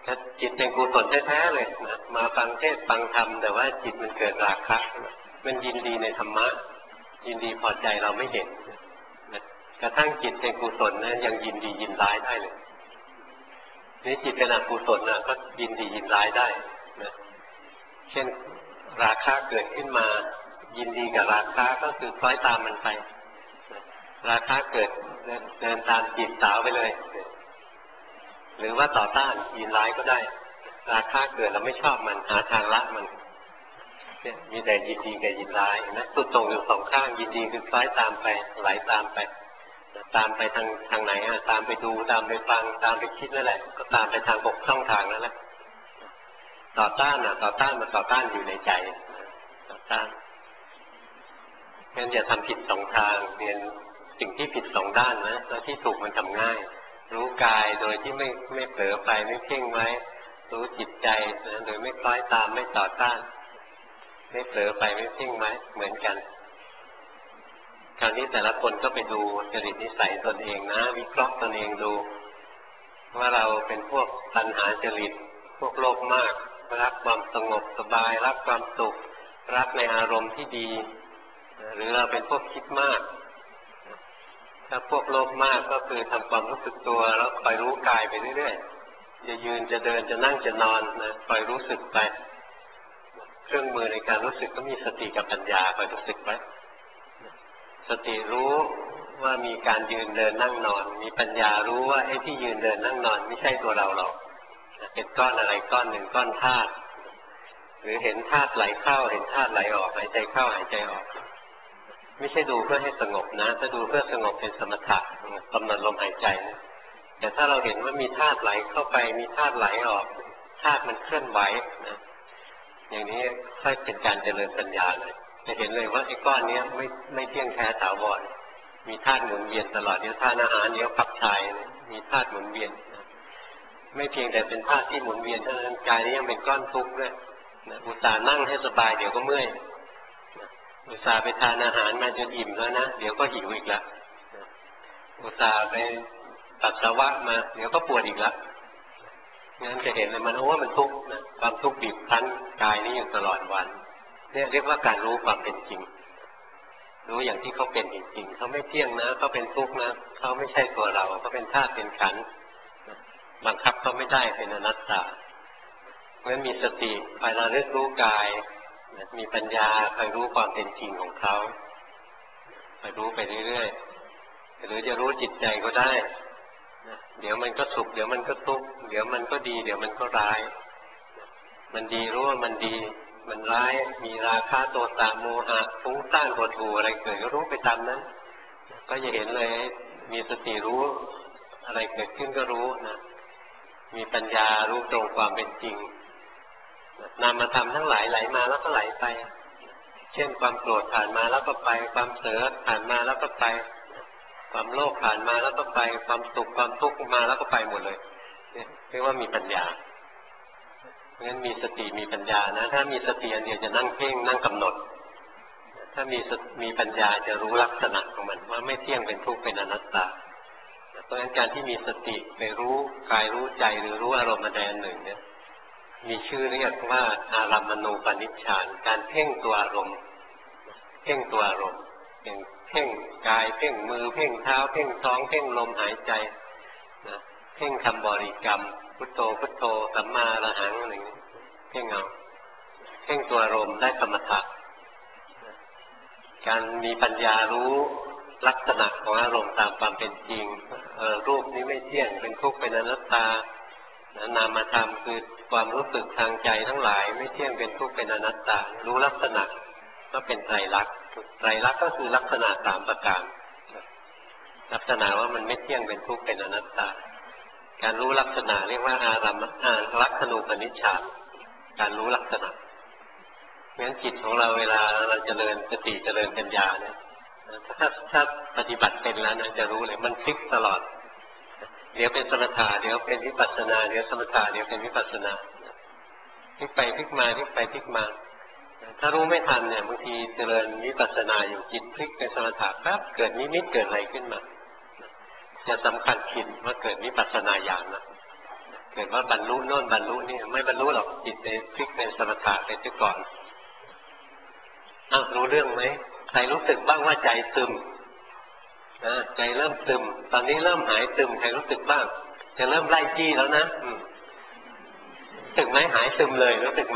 Speaker 1: ถ้าจิตเป็นกุศลแท้ๆเลยนะมาฟังเทศน์ฟังธรรมแต่ว่าจิตมันเกิดราคะมันยินดีในธรรมะยินดีพอใจเราไม่เห็นนะกระทั่งจิตเป็นกุศลนะยังยินดียินร้ายได้เลยนี่จิตเป็นอกุศลนะก็ยินดียินร้ายได้นะเช่นราคะเกิดขึ้นมายินดีกับราคะก็คือคล้อยตามมันไปราคะเกิดเดินตามจิตสาวไปเลยหรือว่าต่อต้านยินร้ายก็ได้ราคะเกิดเราไม่ชอบมันหาทางละมันเนี่ยมีแต่ยินดีกับยินร้ายนะสุดตรงอยู่สองข้างยินดีคือคล้อยตามไปไหลตามไปตามไปทางไหนตามไปดูตามไปฟังตามไปคิดนั่นแหละก็ตามไปทางบกช่องทางนั่นแหละต่อต้านต่อต้านมันต่อต้านอยู่ในใจต่อต้านงั้นอย่าทำผิดสองทางเรียนสิ่งที่ผิดสองด้านนะแล้วที่ถูกมันทำง่ายรู้กายโดยที่ไม่เผลอไปไม่เพ่งไว้รู้จิตใจนะโดยไม่คล้อยตามไม่ต่อต้านไม่เผลอไปไม่เพ่งไว้เหมือนกันคราวนี้แต่ละคนก็ไปดูจริตนิสัยตนเองนะวิเคราะห์ตนเองดูว่าเราเป็นพวกตัณหาจริตพวกโลภมากรักความสงบสบายรักความสุขรักในอารมณ์ที่ดีหรือเราเป็นพวกคิดมากถ้าพวกโลภมากก็คือทำความรู้สึกตัวแล้วคอยรู้กายไปเรื่อยๆจะยืนจะเดินจะนั่งจะนอนนะคอยรู้สึกไปเครื่องมือในการรู้สึกก็มีสติกับปัญญาคอยรู้สึกไว้สติรู้ว่ามีการยืนเดินนั่งนอนมีปัญญารู้ว่าไอ้ที่ยืนเดินนั่งนอนไม่ใช่ตัวเราหรอกเป็นก้อนอะไรก้อนหนึ่งก้อนธาตุหรือเห็นธาตุไหลเข้าเห็นธาตุไหลออกหายใจเข้าหายใจออกไม่ใช่ดูเพื่อให้สงบนะถ้าดูเพื่อสงบเป็นสมถะกำหนดลมหายใจนะแต่ถ้าเราเห็นว่ามีธาตุไหลเข้าไปมีธาตุไหลออกธาตุมันเคลื่อนไหวนะอย่างนี้ค่อยเป็นการเจริญปัญญาเลยจะเห็นเลยว่าไอ้ก้อนนี้ไม่เที่ยงแท้ถาวรมีธาตุหมุนเวียนตลอดเดี๋ยวธาตุอาหารเดี๋ยวขับถ่ายมีธาตุหมุนเวียนไม่เพียงแต่เป็นธาตุที่หมุนเวียนเท่านั้นกายนี้ยังเป็นก้อนทุกข์ด้วยอุตส่าห์นั่งให้สบายเดี๋ยวก็เมื่อยอุตส่าห์ไปทานอาหารมาจนอิ่มแล้วนะเดี๋ยวก็หิวอีกแล้วอุตส่าห์ไปปัสสาวะมาเดี๋ยวก็ปวดอีกแล้วงั้นจะเห็นเลยมันมันทุกข์นะความทุกข์บีบคั้นกายนี้อยู่ตลอดวันเนี่ยเรียกว่าการรู้ความเป็นจริงรู้อย่างที่เขาเป็นจริงๆเขาไม่เที่ยงนะเขาเป็นทุกข์นะเขาไม่ใช่ตัวเราเขาเป็นธาตุเป็นขันธ์บังคับเขาไม่ได้เป็นอนัตตาเพราะฉะนั้นมีสติคอยระลึกรู้กายมีปัญญาคอยรู้ความเป็นจริงของเขาคอยรู้ไปเรื่อยๆหรือจะรู้จิตใจก็ได้เดี๋ยวมันก็สุขเดี๋ยวมันก็ทุกข์เดี๋ยวมันก็ดีเดี๋ยวมันก็ร้ายมันดีรู้ว่ามันดีมันร้ายมีราคะโทสะโมหะฟุ้งซ่านหดหู่อะไรเกิดก็รู้ไปตามนั้นก็จะเห็นเลยมีสติรู้อะไรเกิดขึ้นก็รู้นะมีปัญญารู้ตรงความเป็นจริงนามธรรมทั้งหลายไหลมาแล้วก็ไหลไปเช่นความโกรธผ่านมาแล้วก็ไปความเสือผ่านมาแล้วก็ไปความโลภผ่านมาแล้วก็ไปความสุขความทุกข์มาแล้วก็ไปหมดเลยเรียกว่ามีปัญญาเพราะฉะนั้นมีสติมีปัญญานะถ้ามีสติอันเดียวจะนั่งเพ่งนั่งกำหนดถ้ามีปัญญาจะรู้ลักษณะของมันว่าไม่เที่ยงเป็นทุกข์เป็นอนัตตาเพราะฉะนั้นการที่มีสติไปรู้กายรู้ใจหรือรู้อารมณ์ใดอันหนึ่งเนี่ยมีชื่อเรียกว่าอารัมมณูปนิชฌานการเพ่งตัวอารมณ์เพ่งตัวอารมณ์อย่างเพ่งกายเพ่งมือเพ่งเท้าเพ่งท้องเพ่งลมหายใจนะเพ่งคำบริกรรมพุทโธพุทโธสัมมาอรหังอะไรอย่างนี้เพ่งเอาเพ่งตัวอารมณ์ได้สมถะการมีปัญญารู้ลักษณะของอารมณ์ตามความเป็นจริงรูปนี้ไม่เที่ยงเป็นทุกข์เป็นอนัตตานามธรรมคือความรู้สึกทางใจทั้งหลายไม่เที่ยงเป็นทุกข์เป็นอนัตตารู้ลักษณะก็เป็นไตรลักษณ์ไตรลักษณ์ก็คือลักษณะ3ประการลักษณะว่ามันไม่เที่ยงเป็นทุกข์เป็นอนัตตาการรู้ลักษณะเรียกว่าลักขณูปนิชฌานการรู้ลักษณะงั้นจิตของเราเวลาเราเจริญสติเจริญปัญญาเนี่ยถ้าปฏิบัติเป็นแล้วนะจะรู้เลยมันพลิกตลอดเดี๋ยวเป็นสมถะเดี๋ยวเป็นวิปัสสนาเดี๋ยวสมถะเดี๋ยวเป็นวิปัสสนาพลิกไปพลิกมาพลิกไปพลิกมาถ้ารู้ไม่ทันเนี่ยบางทีเจริญวิปัสสนาอยู่จิตพลิกเป็นสมถะแป๊บเกิดนิมิตเกิดอะไรขึ้นมาจะสำคัญผิดว่าเกิดวิปัสสนาญาณนะเกิดว่าบรรลุโน่นบรรลุนี่ไม่บรรลุหรอกจิตในพลิกเป็นสมถะไปซะก่อนรู้เรื่องไหมใครรู้สึกบ้างว่าใจซึมใจเริ่มซึมตอนนี้เริ่มหายซึมใครรู้สึกบ้างจะเริ่มไล่จี้แล้วนะรู้สึกไหมหายซึมเลยรู้สึกไหม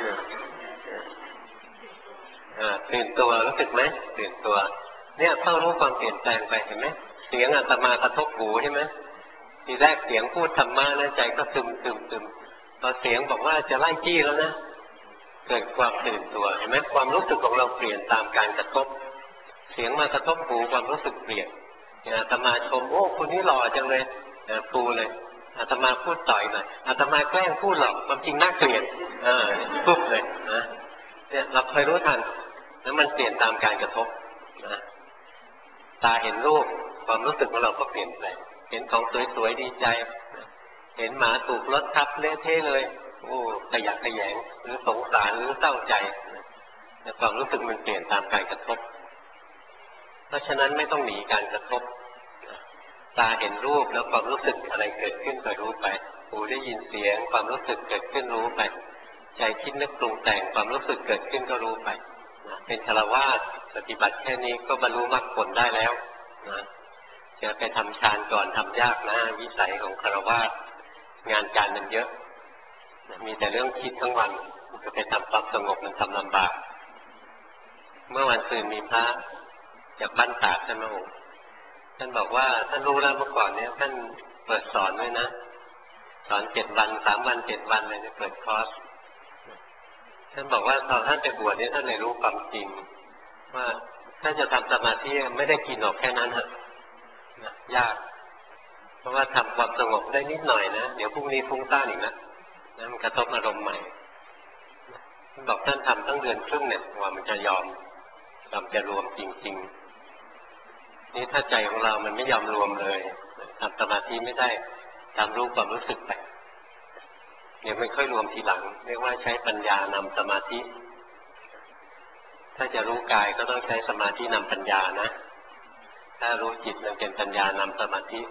Speaker 1: ตื่นตัวรู้สึกไหมตื่นตัวเนี่ยเข้ารู้ความเปลี่ยนแปลงไปเห็นไหมเสียงอาตมากระทบหูใช่ไหมทีแรกเสียงพูดธรรมะนะใจก็ซึมพอเสียงบอกว่าจะไล่จี้แล้วนะเกิดความตื่นตัวเห็นไหมความรู้สึกของเราเปลี่ยนตามการกระทบเสียงมากระทบหูความรู้สึกเปลี่ยนอาตมาชมโอ้คนนี้หล่อจังเลยปูเลยอาตมาพูดต่อยหน่อยอาตมาแกล้งพูดหรอกความจริงน่าเกลียดปุ๊บเลยนะเนี่ยเราเคยรู้ทันแล้วมันเปลี่ยนตามการกระทบนะตาเห็นรูปความรู้สึกของเราก็เปลี่ยนไปเห็นของสวยๆดีใจเห็นหมาถูกรถทับเละเทะเลยโอ้ขยะแขยงหรือสงสารหรือเศร้าใจแต่ความรู้สึกมันเปลี่ยนตามการกระทบเพราะฉะนั้นไม่ต้องหนีการกระทบตาเห็นรูปแล้วความรู้สึกอะไรเกิดขึ้นก็รู้ไปหูได้ยินเสียงความรู้สึกเกิดขึ้นรู้ไปใจคิดนึกปรุงแต่งความรู้สึกเกิดขึ้นก็รู้ไปเป็นฆราวาสปฏิบัติแค่นี้ก็บรรลุมรรคผลได้แล้วนะจะไปทำฌานก่อนทำยากนะวิสัยของฆราวาสงานการมันเยอะมีแต่เรื่องคิดทั้งวันจะไปทำความสงบมันทำลำบากเมื่อวันซืนมีพระจากบ้านตากท่านมาองค์ท่านบอกว่าท่านรู้แล้วเมื่อก่อนเนี่ยท่านเปิดสอนด้วยนะสอน7 วัน3 วัน7 วันเลยเปิดคอร์สท่านบอกว่าตอนท่านไปบวชเนี่ยท่านเลยรู้ความจริงว่าถ้าจะทำสมาธิไม่ได้กินออกแค่นั้นฮะยากเพราะว่าทำความสงบได้นิดหน่อยนะเดี๋ยวพรุ่งนี้ฟุ้งซ่านอีกนะมันกระทบอารมณ์ใหม่ท่านบอกท่านทำตั้งเดือนครึ่งเนี่ยว่ามันจะยอมจะรวมจริงๆนี่ถ้าใจของเรามันไม่ยอมรวมเลยทำสมาธิไม่ได้ตามรู้ความรู้สึกไปเดี๋ยวไม่ค่อยรวมทีหลังเรียกว่าใช้ปัญญานำสมาธิถ้าจะรู้กายก็ต้องใช้สมาธินำปัญญานะถ้ารู้จิตมันเป็นปัญญานำสมาธิ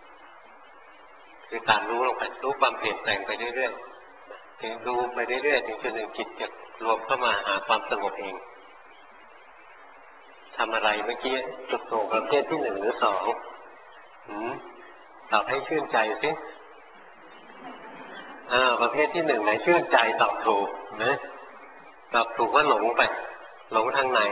Speaker 1: คือการรู้ลงไปรู้ความเปลี่ยนแปลงไปเรื่อยๆถึงดูไปเรื่อยๆถึงจุดหนึ่งจิตจะรวมเข้ามาหาความสงบเองทำอะไรเมื่อกี้จุดโต่งประเภทที่1 หรือ 2ตอบให้ชื่นใจสิประเภทที่1ไหนชื่นใจตอบถูกนะตอบถูกว่าหลงไปหลงทางไหน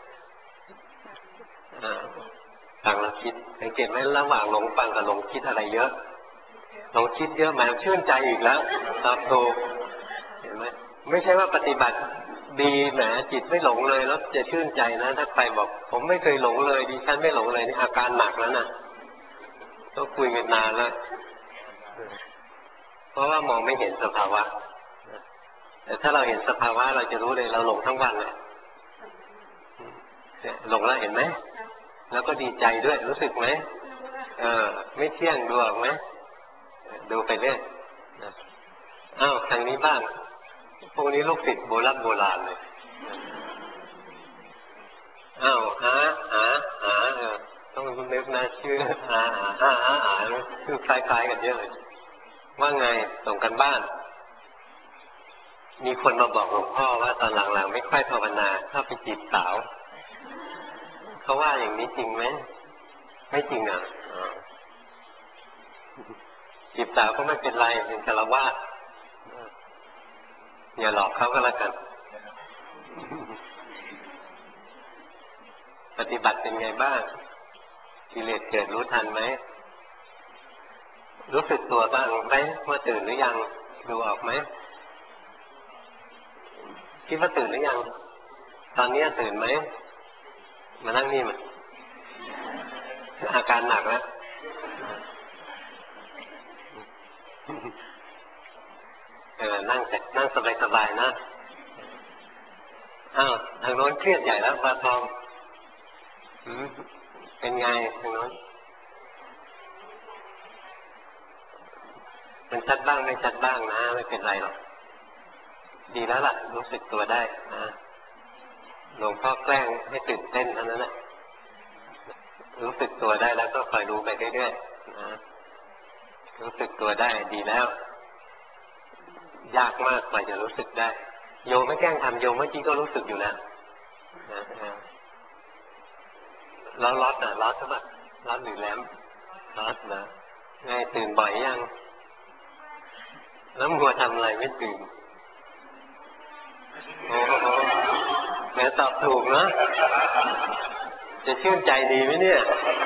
Speaker 1: ฟังแล้วคิดสังเกตไหมระหว่างหลงฟังกับหลงคิดอะไรเยอะหลงคิดเยอะหมายชื่นใจอีกแล้วตอบถูกเห็นไหมไม่ใช่ว่าปฏิบัติดีแหมจิตไม่หลงเลยแล้วจะชื่นใจนะถ้าใครบอกผมไม่เคยหลงเลยดิฉันไม่หลงเลยนี่อาการหนักแล้วนะต้องคุยกันนานแล้วเพราะว่ามองไม่เห็นสภาวะแต่ถ้าเราเห็นสภาวะเราจะรู้เลยเราหลงทั้งวันเลยหลงแล้วเห็นไหมแล้วก็ดีใจด้วยรู้สึกไหมไม่เที่ยงดูออกไหมดูไปเรื่อยทางนี้บ้างพวกนี้ลูกศิษย์โบราณเลยต้องนึกนะชื่อชื่อคล้ายๆกันเยอะเลยว่าไงส่งกันบ้านมีคนมาบอกหลวงพ่อว่าตอนหลังๆไม่ค่อยภาวนาชอบไปจีบสาวเขาว่าอย่างนี้จริงไหมไม่จริงอ่ะจีบสาวก็ไม่เป็นไรเป็นฆราวาสอย่าหลอกเขาก็แล้วกันปฏิบัติเป็นไงบ้างกิเลสเกิดรู้ทันไหมรู้สึกตัวบ้างไหมว่าตื่นหรือยังดูออกไหมคิดว่าตื่นหรือยังตอนนี้ตื่นไหมมานั่งนี่มันอาการหนักแล้วนั่งสบายๆนะทางโน้นเครียดใหญ่แล้วปลาทองเป็นไงทางโน้นมันชัดบ้างไม่ชัดบ้างนะไม่เป็นไรหรอกดีแล้วล่ะรู้สึกตัวได้นะหลวงพ่อแกล้งให้ตื่นเต้นเท่านั้นแหละรู้สึกตัวได้แล้วก็คอยรู้ไปเรื่อยๆนะรู้สึกตัวได้ดีแล้วยากมากกว่าจะรู้สึกได้โยมไม่แกล้งทำโยมเมื่อกี้ก็รู้สึกอยู่แล้วแล้วล็อตล็อตใช่ปะล็อตหรือแลมล็อตนะไงตื่นบ่อยยังแล้วมัวทำอะไรไม่ตื่นโอ้โหแม่ตอบถูกเนาะจะชื่นใจดีไหมเนี่ย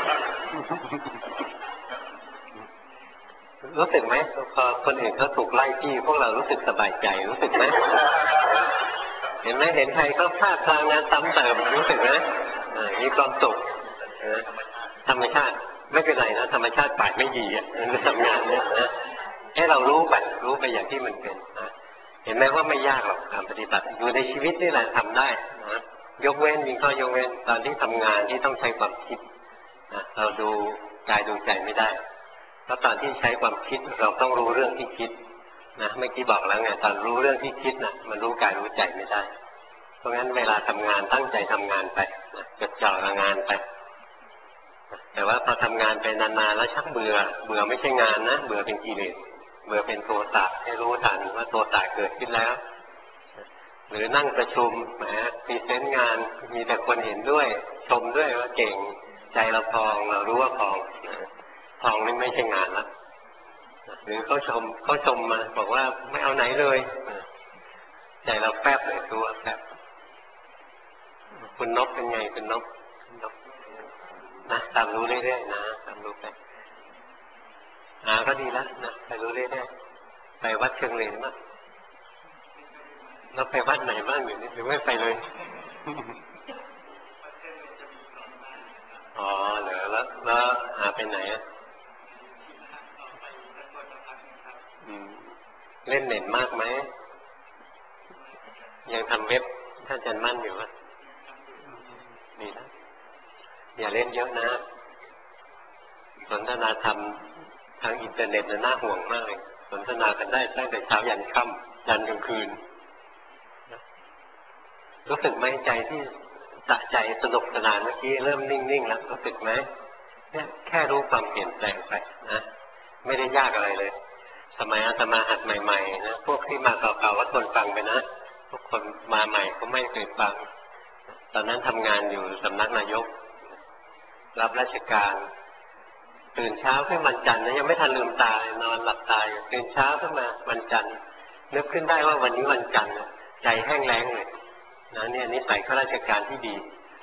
Speaker 1: รู้สึกไหมพอคนอื่นเขาถูกไล่ที่พวกเรารู้สึกสบายใจรู้สึกไหมเห็นไหมเห็นใครเขาพลาดทางงานซ้ำเติมรู้สึกไหมมีความสุขธรรมชาติไม่เป็นไรนะธรรมชาติปากไม่ดีอ่ะทำงานเนี่ยนะให้เรารู้ไปอย่างที่มันเป็นนะเห็นไหมว่าไม่ยากหรอกการปฏิบัติอยู่ในชีวิตนี่แหละทำได้นะยกเว้นยิงข้อยกเว้นตอนที่ทำงานที่ต้องใช้ความคิดนะเราดูกายดูใจไม่ได้เพราะตอนที่ใช้ความคิดเราต้องรู้เรื่องที่คิดนะเมื่อกี้บอกแล้วไงตอนรู้เรื่องที่คิดนะมันรู้กายรู้ใจไม่ได้เพราะงั้นเวลาทำงานตั้งใจทำงานไปนะจดจ่อกับงานไปแต่ว่าพอทำงานไปนานๆแล้วชักเบื่อไม่ใช่งานนะเบื่อเป็นกิเลสเบื่อเป็นโทสะให้รู้ทันว่าโทสะเกิดขึ้นแล้วหรือนั่งประชุมแหมพรีเซนต์งานมีแต่คนเห็นด้วยชมด้วยว่าเก่งใจเราพองเรารู้ว่าพองนี่ไม่ใช่งานละหรือเขาชมมาบอกว่าไม่เอาไหนเลยใจเราแป๊บเลยตัวแป๊บคุณนกเป็นไงคุณนกนะตามรู้เรื่อยๆนะตามรู้ไปก็ดีแล้วนะไปรู้เรื่อยๆไปวัดเชิงเลนมั้งเราไปวัดไหนบ้างอยู่นี่หรือไม่ไปเลยอ๋อเหรอแล้วไปไหนอ่ะเล่นเน็ตมากไหมยังทำเว็บท่านอาจารย์มั่นอยู่วะดีแล้วอย่าเล่นเยอะนะสนทนาธรรมทางอินเทอร์เน็ตน่าห่วงมากเลยสนทนากันได้ตั้งแต่เช้ายันค่ำยันกลางคืนรู้สึกไหมใจที่สะใจสนุกสนานเมื่อกี้เริ่มนิ่งๆแล้วรู้สึกไหมเนี่ยแค่รู้ความเปลี่ยนแปลงไปนะไม่ได้ยากอะไรเลยสมัยอาตมาหัดใหม่ๆนะพวกที่มาเก่าๆก็ทนฟังไปนะพวกคนมาใหม่ก็ไม่เคยฟังตอนนั้นทำงานอยู่สำนักนายกรับราชการตื่นเช้าขึ้นวันจันทร์นะยังไม่ทันลืมตานอนหลับตาอยู่ตื่นเช้าขึ้นมาวันจันทร์นึกขึ้นได้ว่าวันนี้วันจันทร์ใจแห้งแล้งเลยนะเนี่ยนิสัยข้าราชการที่ดี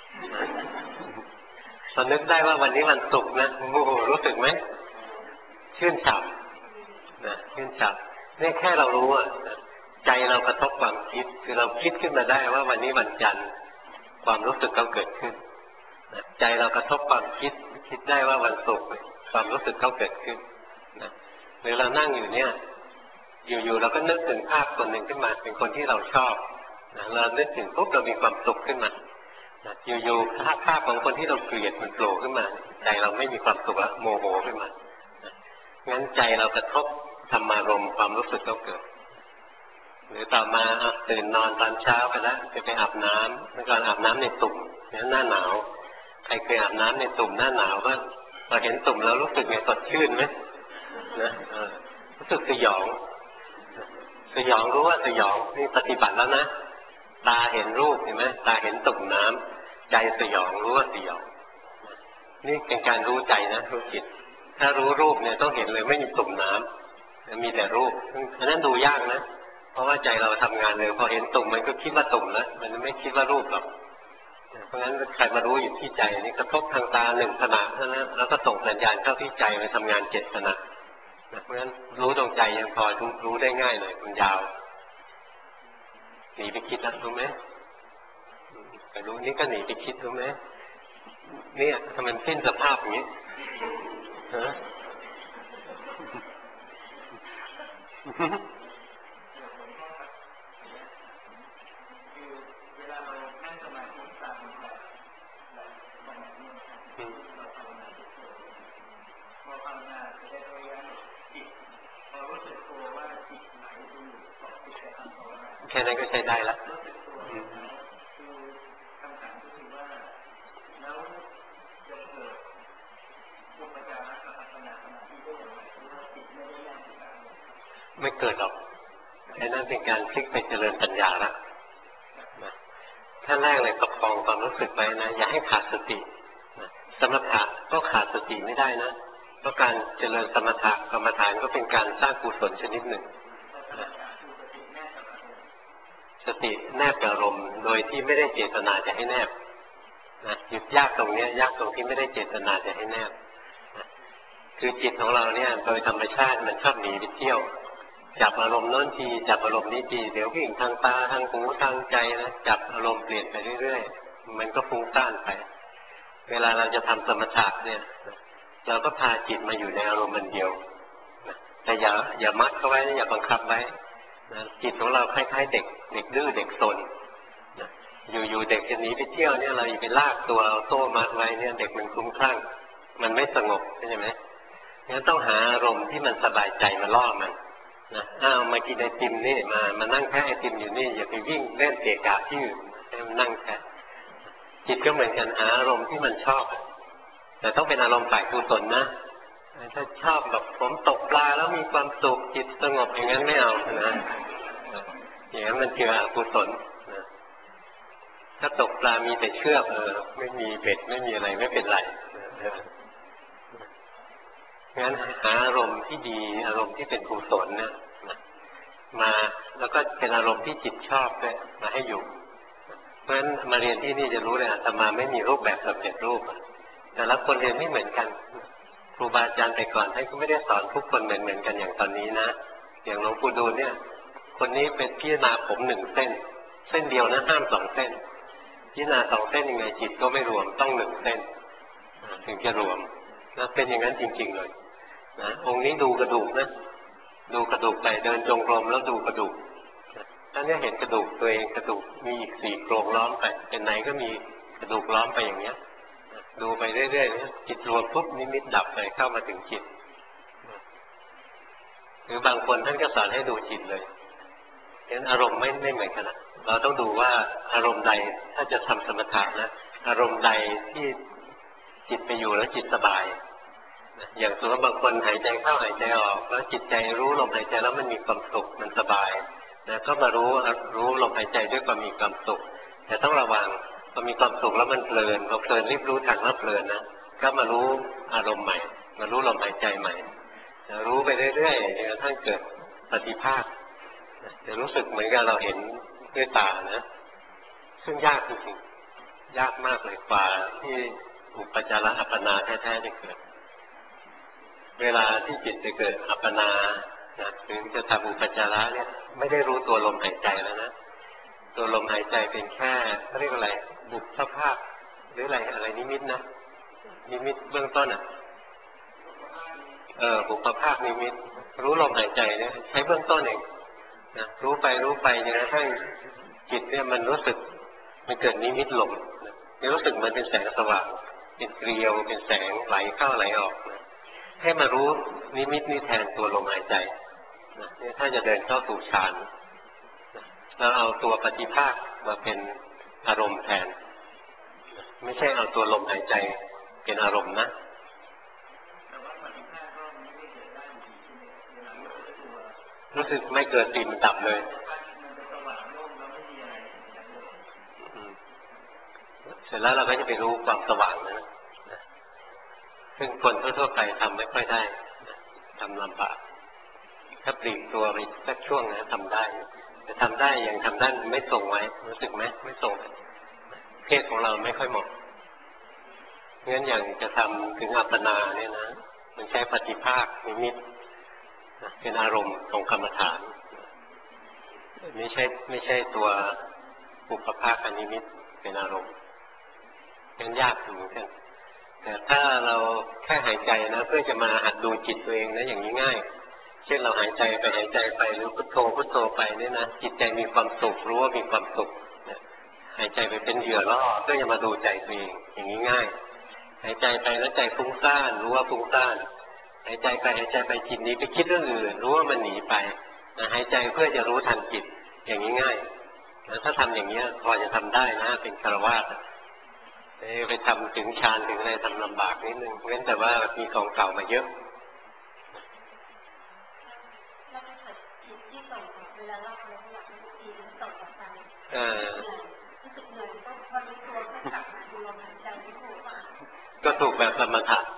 Speaker 1: พอนึกได้ว่าวันนี้วันศุกร์นะโอ้โหรู้สึกไหมชื่นฉ่ำนะชื่นฉ่ำเนี่ยแค่เรารู้ใจเรากระทบความคิดคือเราคิดขึ้นมาได้ว่าวันนี้วันจันทร์ความรู้สึกก็เกิดขึ้นใจเรากระทบความคิดได้ว่าวันศุกร์ความรู้สึกเขาเกิดขึ้นนะหรือเรานั่งอยู่เนี่ยอยู่ๆเราก็นึกถึงภาพคนหนึ่งขึ้นมาเป็นคนที่เราชอบนะเรานึกถึงปุ๊บเรามีความสุขขึ้นมานะอยู่ๆภาพของคนที่เราเกลียดมันโผล่ขึ้นมาใจเราไม่มีความสุขแล้วโมโหขึ้นมานะงั้นใจเรากระทบธรรมารมณ์ความรู้สึกก็เกิดหรือต่อมาตื่นนอนตอนเช้าไปแล้วจะไปอาบน้ำเมื่อก่อนอาบน้ำในตุ่มเนี่ยหน้าหนาวใครเคยอาบน้ำในตุ่มหน้าหนาวบ้างพอเห็นตุ่มแล้วรู้สึกไงสดชื่นไหมนะรู้สึกสยองรู้ว่าสยองนี่ปฏิบัติแล้วนะตาเห็นรูปเห็นไหมตาเห็นตุ่มน้ำใจสยองรู้ว่าสยองนี่เป็นการรู้ใจนะรู้จิตถ้ารู้รูปเนี่ยต้องเห็นเลยไม่มีตุ่มน้ำมีแต่รูปอันนั้นดูยากนะเพราะว่าใจเราทำงานเลยพอเห็นตุ่มมันก็คิดว่าตุ่มแล้วมันไม่คิดว่ารูปหรอกเพราะงั้นใครมารู้อยู่ที่ใจนี่กระทบทางตาหนึ่งขณะเท่านั้นแล้วก็ส่งสัญญาณเข้าที่ใจไปทำงาน7ขณะเพราะฉะนั้นรู้ตรงใจยังพอรู้ได้ง่ายหน่อยมันยาวหนีไปคิดแล้วรู้ไหมไปรู้นี่ก็หนีไปคิดรู้ไหมเนี่ยทำไมสิ้นสภาพอย่างนี้ฮะแค่นั้นก็ใช้ได้ละไม่เกิดหรอกไอ้นั่นเป็นการพลิกไปเจริญปัญญาละท่านแรกเลยประคองความรู้สึกไว้นะอย่าให้ขาดสติสมถะก็ขาดสติไม่ได้นะเพราะการเจริญสมถะกรรมฐานก็เป็นการสร้างกุศลชนิดหนึ่งสติแนบกับอารมณ์โดยที่ไม่ได้เจตนาจะให้แนบนะหยุดยากตรงนี้ยากตรงที่ไม่ได้เจตนาจะให้แนบคือจิตของเราเนี่ยโดยธรรมชาติมันชอบหนีไปเที่ยวจับอารมณ์โน้นทีจับอารมณ์นี้ทีเดี๋ยววิ่งทางตาทางหูทางใจนะจับอารมณ์เปลี่ยนไปเรื่อยๆมันก็ฟุ้งซ่านไปเวลาเราจะทำสมถะเนี่ยเราก็พาจิตมาอยู่ในอารมณ์มันเดียวแต่อย่ามัดเข้าไว้อย่าบังคับไว้จิตของเราคล้ายๆเด็กดื้อเด็กซนอยู่เด็กจะหนีไปเที่ยวเนี่ยเราอย่าไปลากตัวเอาโซ่มัดไว้เนี่ยเด็กมันคลุ้มคลั่งมันไม่สงบใช่ไหมงั้นต้องหาอารมณ์ที่มันสบายใจมาล่อมันนะมากินไอติมนี่มานั่งแค่ไอติมอยู่นี่อย่าไปวิ่งเล่นเกะกะที่อื่นให้มันนั่งแค่จิตก็เหมือนกันหาอารมณ์ที่มันชอบแต่ต้องเป็นอารมณ์ฝ่ายกุศลนะถ้าชอบแบบผมตกปลาแล้วมีความสุขจิตสงบอย่างนั้นไม่เอานะอย่างนั้นมันคืออกุศลนะถ้าตกปลามีแต่เชือกไม่มีเบ็ดไม่มีอะไรไม่เป็นไรงั้นหาอารมณ์ที่ดีอารมณ์ที่เป็นกุศลนะมาแล้วก็เป็นอารมณ์ที่จิตชอบด้วยมาให้อยู่เพราะฉะนั้นมาเรียนที่นี่จะรู้เลยอาตมาไม่มีรูปแบบสำเร็จรูปแต่ละคนเรียนไม่เหมือนกันครูบาอาจารย์แต่ก่อนท่านก็ไม่ได้สอนทุกคนเหมือนกันอย่างตอนนี้นะอย่างหลวงปู่ดูลเนี่ยคนนี้เป็นพิจารณาผมหนึ่งเส้นเดียวนะห้ามสองเส้นพิจารณาสองเส้นยังไงจิตก็ไม่รวมต้องหนึ่งเส้นถึงจะรวมนะเป็นอย่างนั้นจริงๆเลยนะองค์นี้ดูกระดูกนะดูกระดูกไปเดินจงกรมแล้วดูกระดูกท่านจะเห็นกระดูกตัวเองกระดูกมีอีก4โครงล้อมไปเป็นไหนก็มีกระดูกล้อมไปอย่างเนี้ยดูไปเรื่อยๆจิตรวมปุ๊บนิมิตดับไปเข้ามาถึงจิตหรือบางคนท่านก็สอนให้ดูจิตเลยฉะนั้นอารมณ์ไม่เหมือนกันนะเราต้องดูว่าอารมณ์ใดถ้าจะทำสมถะนะอารมณ์ใดที่จิตไปอยู่แล้วจิตสบายอย่างสมมติบางคนหายใจเข้าหายใจออกแล้วจิตใจรู้ลมหายใจแล้วมันมีความสุขมันสบายนะก็มารู้ลมหายใจด้วยความมีความสุขแต่ต้องระวังพอมีความสุขแล้วมันเพลินพอเพลินรีบรู้ทันว่าเพลินนะก็มารู้อารมณ์ใหม่มารู้ลมหายใจใหม่รู้ไปเรื่อยๆจนกระทั่งเกิดปฏิภาคจะรู้สึกเหมือนกับเราเห็นด้วยตานะซึ่งยากจริงๆยากมากเลยกว่าที่อุปจาระอัปปนาแท้ๆจะเกิดเวลาที่จิตจะเกิดอัปปนาถึงจะทำอุปจาระเนี่ยไม่ได้รู้ตัวลมหายใจแล้วนะตัวลมหายใจเป็นแค่เรียกอะไรบุพภาพหรืออะไรนิมิตนะนิมิตเบื้องต้นบุพภาพนิมิตรู้ลมหายใจเนี่ยใช้เบื้องต้นเองนะรู้ไปจนกระทั่งจิตเนี่ยมันรู้สึกมันเกิดนิมิตลมมันรู้สึกมันเป็นแสงสว่างเป็นเกลียวเป็นแสงไหลเข้าไหลออกนะให้มารู้นิมิตนี้แทนตัวลมหายใจนะถ้าจะเดินเข้าสู่ฌานเราเอาตัวปฏิภาคมาเป็นอารมณ์แทนไม่ใช่เอาตัวลมหายใจเป็นอารมณ์นะรู้สึกไม่เกิดติ่มดับเลยเสร็จแล้วเราก็จะไปรู้ความสว่างนะซึ่งคนทั่วๆไปทำไม่ค่อยได้ทำลำบากถ้าปลีกตัวไปสักช่วงนะทำได้แต่ทำได้ยังทำได้ไม่ทรงไว้รู้สึกไหมไม่ทรงเพศของเราไม่ค่อยเหมาะงั้นอย่างจะทำถึงอัปปนาเนี่ยนะมันใช้ปฏิภาคนิมิตเป็นอารมณ์ของกรรมฐานไม่ใช่ตัวบุพภาคนิมิตเป็นอารมณ์งั้นยากเหมือนกันแต่ถ้าเราแค่หายใจนะเพื่อจะมาหัดดูจิตตัวเองนะอย่างนี้ง่ายเช่นเราหายใจไปหรือพุทโธไปเนี่ยนะจิตใจมีความสุขรู้ว่ามีความสุขหายใจไปเป็นเหยื่อล่อเพื่อจะมาดูใจตัวเองอย่างนี้ง่ายหายใจไปแล้วใจฟุ้งซ่านรู้ว่าฟุ้งซ่านหายใจไปจิตนี้ไปคิดเรื่องอื่นรู้ว่ามันหนีไปหายใจเพื่อจะรู้ทันจิตอย่างนี้ง่ายแล้วถ้าทำอย่างนี้พอจะทำได้นะเป็นฆราวาสไปทำถึงฌานถึงอะไรทำลำบากนิดนึงเว้นแต่ว่ามีของเก่ามาเยอะ
Speaker 2: แล้วก็จิตที่ส่งเวลาเรา
Speaker 1: ก็ถูกแบบสมถะ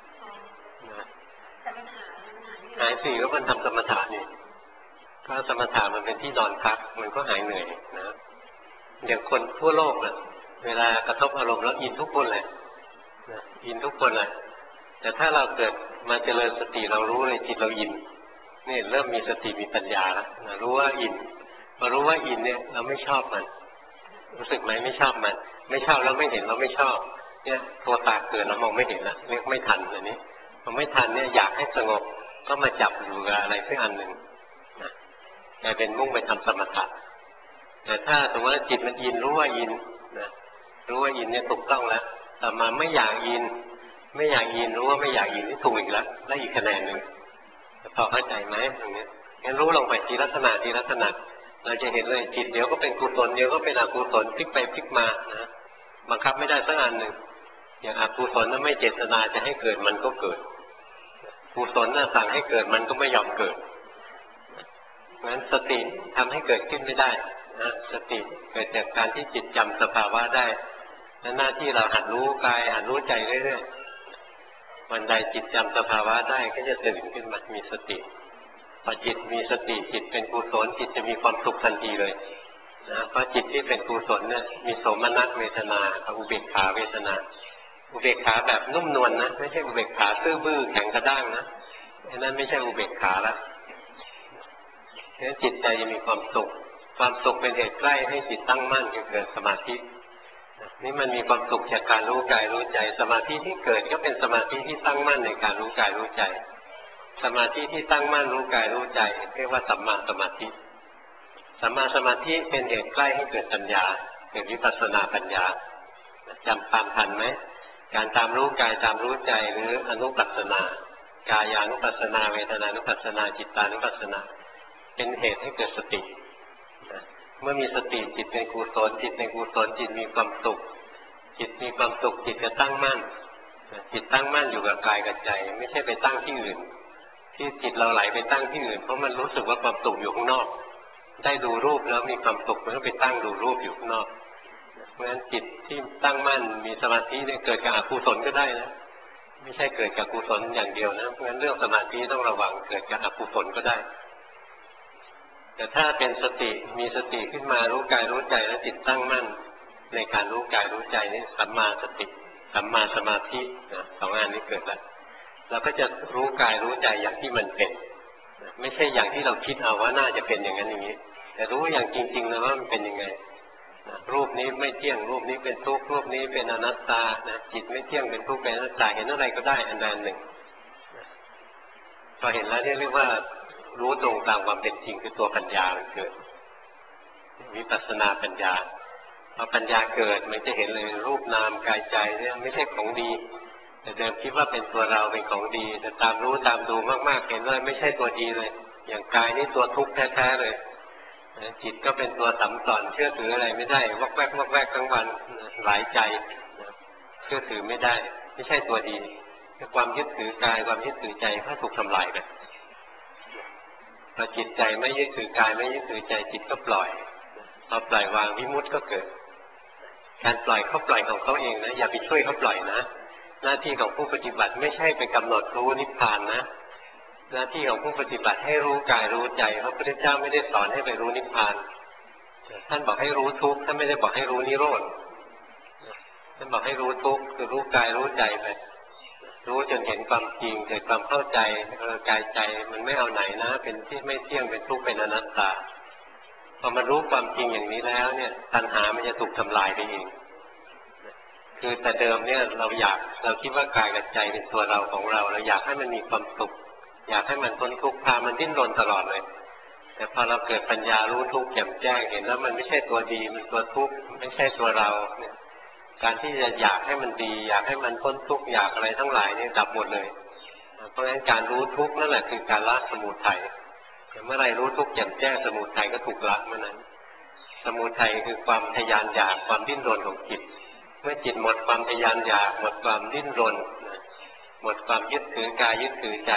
Speaker 1: หายสิก็มันทำสมถะนี่ถ้าสมถะมันเป็นที่นอนพักมันก็หายเหนื่อยนะอย่างคนทั่วโลกนะเวลากระทบอารมณ์แล้วอินทุกคนเลยอินทุกคนเลยแต่ถ้าเราเกิดมาเจริญสติเรารู้เลยจิตเราอินนี่เริ่มมีสติมีปัญญาแล้วรู้ว่าอินพอรู้ว่าอินเนี่ยเราไม่ชอบมันรู้สึกไหมไม่ชอบมันไม่ชอบแล้วไม่เห็นเราไม่ชอบเนี่ยตัวตาเกิดแล้วมองไม่เห็นแล้วเรียกไม่ทันอันนี้พอไม่ทันเนี่ยอยากให้สงบก็มาจับอยู่กับอะไรสักอันหนึ่งนะกลายเป็นมุ่งไปทำสมถะแต่ถ้าสมมติว่าจิตมันอินรู้ว่าอินนะรู้ว่าอินเนี่ยถูกต้องแล้วแต่มาไม่อยากอินไม่อยากอินรู้ว่าไม่อยากอินนี่ถูกอีกแล้วได้อีกคะแนนหนึ่งพอเข้าใจไหมตรงนี้งั้นรู้ลงไปทีละขณะทีละขณะเราจะเห็นเลยจิตเดี๋ยวก็เป็นกุศลเดี๋ยวก็เป็นอกุศลพลิกไปพลิกมานะบังคับไม่ได้สักอันหนึ่งอย่างอกุศลนั้นไม่เจตนาจะให้เกิดมันก็เกิดกุศลน่ะสั่งให้เกิดมันก็ไม่ยอมเกิดงั้นสติทำให้เกิดขึ้นไม่ได้นะสติเกิดจากการที่จิตจำสภาวะได้และหน้าที่เราหัดรู้กายหัดรู้ใจเรื่อยๆวันใดจิตจำสภาวะได้ก็จะตื่นขึ้นมามีสติพอจิตมีสติจิตเป็นกุศลจิตจะมีความสุขทันทีเลยนะเพราะจิตที่เป็นกุศลเนี่ยมีโสมนัสเวทนาอุเบกขาเวทนาอุเบกขาแบบนุ่มนวลนะไม่ใช่อุเบกขาซื่อบื้อแข็งกระด้างนะนั่นไม่ใช่อุเบกขาละงั้นจิตใจจะมีความสุขความสุขเป็นเหตุใกล้ให้จิตตั้งมั่นเกิดสมาธินี่มันมีความสุขจากการรู้กายรู้ใจสมาธิที่เกิดก็เป็นสมาธิที่ตั้งมั่นในการรู้กายรู้ใจสมาธิที่ตั้งมั่นรู้กายรู้ใจเรียกว่าสัมมาสมาธิสัมมาสมาธิเป็นเหตุใกล้ให้เกิดปัญญาเกิดวิปัสสนาปัญญาจำตามทันไหมการตามรู้กายตามรู้ใจหรืออนุปัสสนากายานุปัสสนาเวทนานุปัสสนาจิตตานุปัสสนาเป็นเหตุให้เกิดสติเมื่อมีสติจิตเป็นกุศลจิตเป็นกุศลจิตมีความสุขจิตมีความสุขจิตจะตั้งมั่นจิตตั้งมั่นอยู่กับกายกับใจไม่ใช่ไปตั้งที่อื่นที่จิตเราไหลไปตั้งที่อื่นเพราะมันรู้สึกว่าความสุขอยู่ข้างนอกได้ดูรูปแล้วมีความสุขมันก็ไปตั้งดูรูปอยู่ข้างนอกเพราะฉะนั้นจิตที่ตั้งมั่นมีสมาธิเนี่ยเกิดกับอกุศลก็ได้นะไม่ใช่เกิดกับกุศลอย่างเดียวนะเพราะฉะนั้นเรื่องสมาธิต้องระวังเกิดกับอกุศลก็ได้แต่ถ้าเป็นสติมีสติขึ้นมารู้กายรู้ใจแล้วจิตตั้งมั่นในการรู้กายรู้ใจนี่สัมมาสติสัมมาสมาธิสองอันนี้เกิดแล้วเราก็จะรู้กายรู้ใจอย่างที่มันเป็นไม่ใช่อย่างที่เราคิดเอาว่าน่าจะเป็นอย่างนั้นอย่างนี้แต่รู้อย่างจริงๆเลยว่ามันเป็นยังไงรูปนี้ไม่เที่ยงรูปนี้เป็นทุกข์รูปนี้เป็นอนัตตาจิตไม่เที่ยงเป็นทุกข์เป็นอนัตตาเห็นอะไรก็ได้อันใดอันหนึ่งพอเห็นแล้วเรียกว่ารู้ตรงตามความเป็นจริงคือตัวปัญญามันเกิดวิปัสสนาปัญญาพอปัญญาเกิดมันจะเห็นเลยรูปนามกายใจเนี่ยไม่ใช่ของดีแต่เดิมคิดว่าเป็นตัวเราเป็นของดีแต่ตามรู้ตามดูมากๆเห็นว่าไม่ใช่ตัวดีเลยอย่างกายนี่ตัวทุกข์แท้ๆเลยจิตก็เป็นตัวสัมสอนเชื่อถืออะไรไม่ได้วอกแวกวอกแวกทั้งวันหลายใจเชื่อถือไม่ได้ไม่ใช่ตัวดีความยึดถือกายความยึดถือใจก็ถูกทำลายไปพอจิตใจไม่ยึดถือกายไม่ยึดถือใจจิตก็ปล่อยพอปล่อยวางวิมุตติก็เกิดการปล่อยเขาปล่อยของเขาเองนะอย่าไปช่วยเขาปล่อยนะหน้าที่ของผู้ปฏิบัติไม่ใช่ไปกำหนดรู้นิพพานนะหน้าที่ของผู้ปฏิบัติให้รู้กายรู้ใจพระพุทธเจ้าไม่ได้สอนให้ไปรู้นิพพานท่านบอกให้รู้ทุกข์ท่านไม่ได้บอกให้รู้นิโรธท่านบอกให้รู้ทุกข์คือรู้กายรู้ใจไปรู้จนเห็นความจริงเกิดความเข้าใจกายใจมันไม่เอาไหนนะเป็นที่ไม่เที่ยงเป็นทุกข์เป็นอนัตตาพอมันรู้ความจริงอย่างนี้แล้วเนี่ยตัณหามันจะถูกทำลายไปเองคือแต่เดิมเนี่ยเราคิดว่ากายกับใจเป็นตัวเราของเราอยากให้มันมีความสุขอยากให้มันพ้นทุกข์พามันดิ้นรนตลอดเลยแต่พอเราเกิดปัญญารู้ทุกข์แจ่มแจ้งเห็นแล้วมันไม่ใช่ตัวดีมันตัวทุกข์ไม่ใช่ตัวเราเนี่ยการที่จะอยากให้มันดีอยากให้มันพ้นทุกข์อยากอะไรทั้งหลายนี่ดับหมดเลยเพราะฉะนั้นการรู้ทุกข์นั่นแหละคือการละสมุทัยเมื่อไรรู้ทุกข์แจ่มแจ้งสมุทัยก็ถูกละเมื่อนั้นสมุทัยคือความทยานอยากความดิ้นรนของจิตเมื่อจิตหมดความทยานอยากหมดความดิ้นรนหมดความยึดถือกายยึดถือใจ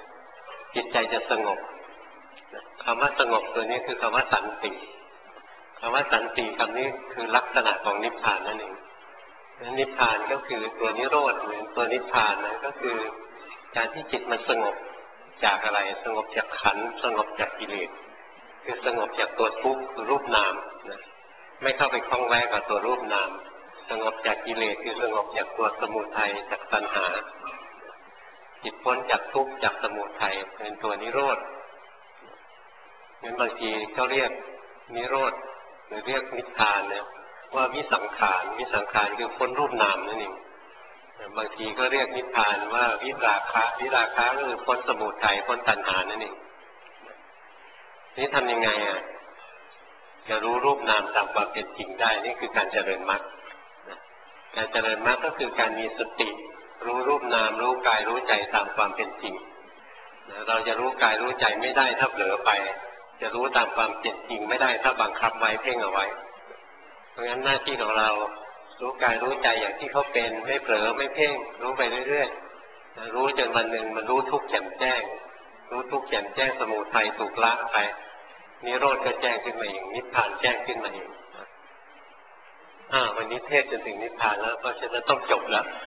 Speaker 1: จิตใจจะสงบคำว่าสงบตัวนี้คือคำว่าสันติคำว่าสันติคำนี้คือลักษณะของนิพพานนั่นเองนิพพานก็คือตัวนิโรธหรือตัวนิพพานนะก็คือการที่จิตมันสงบจากอะไรสงบจากขันธ์สงบจากกิเลสคือสงบจากตัวทุกข์คือรูปนามนะไม่เข้าไปคล้องแวะกับตัวรูปนามสงบจากกิเลสคือสงบจากตัวสมุทัยจากตัณหาจิตพ้นจากทุกข์จากสมุทัยเป็นตัวนิโรธงั้นบางทีเขาเรียกนิโรธหรือเรียกนิพพานเนี่ยว่าวิสังขารคือพ้นรูปนามนั่นเองบางทีก็เรียกนิพพานว่าวิราคะก็คือพ้นสมุทัยพ้นตัณหานั่นเองนี่ทำยังไงจะรู้รูปนามตามความเป็นจริงได้นี่คือการเจริญมรรคการเจริญมรรคก็คือการมีสติรู้รูปนามรู้กายรู้ใจตามความเป็นจริงเราจะรู้กายรู้ใจไม่ได้ถ้าเผลอไปจะรู้ตามความเป็นจริงไม่ได้ถ้าบังคับไว้เพ่งเอาไว้เพราะงั้นหน้าที่ของเรารู้กายรู้ใจอย่างที่เขาเป็นไม่เผลอไม่เพ่งรู้ไปเรื่อยๆรู้จนวันหนึ่งมันรู้ทุกข์แจ่มแจ้งรู้ทุกข์แจ่มแจ้งสมุทัยถูกละไปนิโรธก็แจ้งขึ้นมาเองนิพพานแจ้งขึ้นมาเองวันนี้เทศจนถึงนิพพานแล้วเพราะฉะนั้นต้องจบแล้ว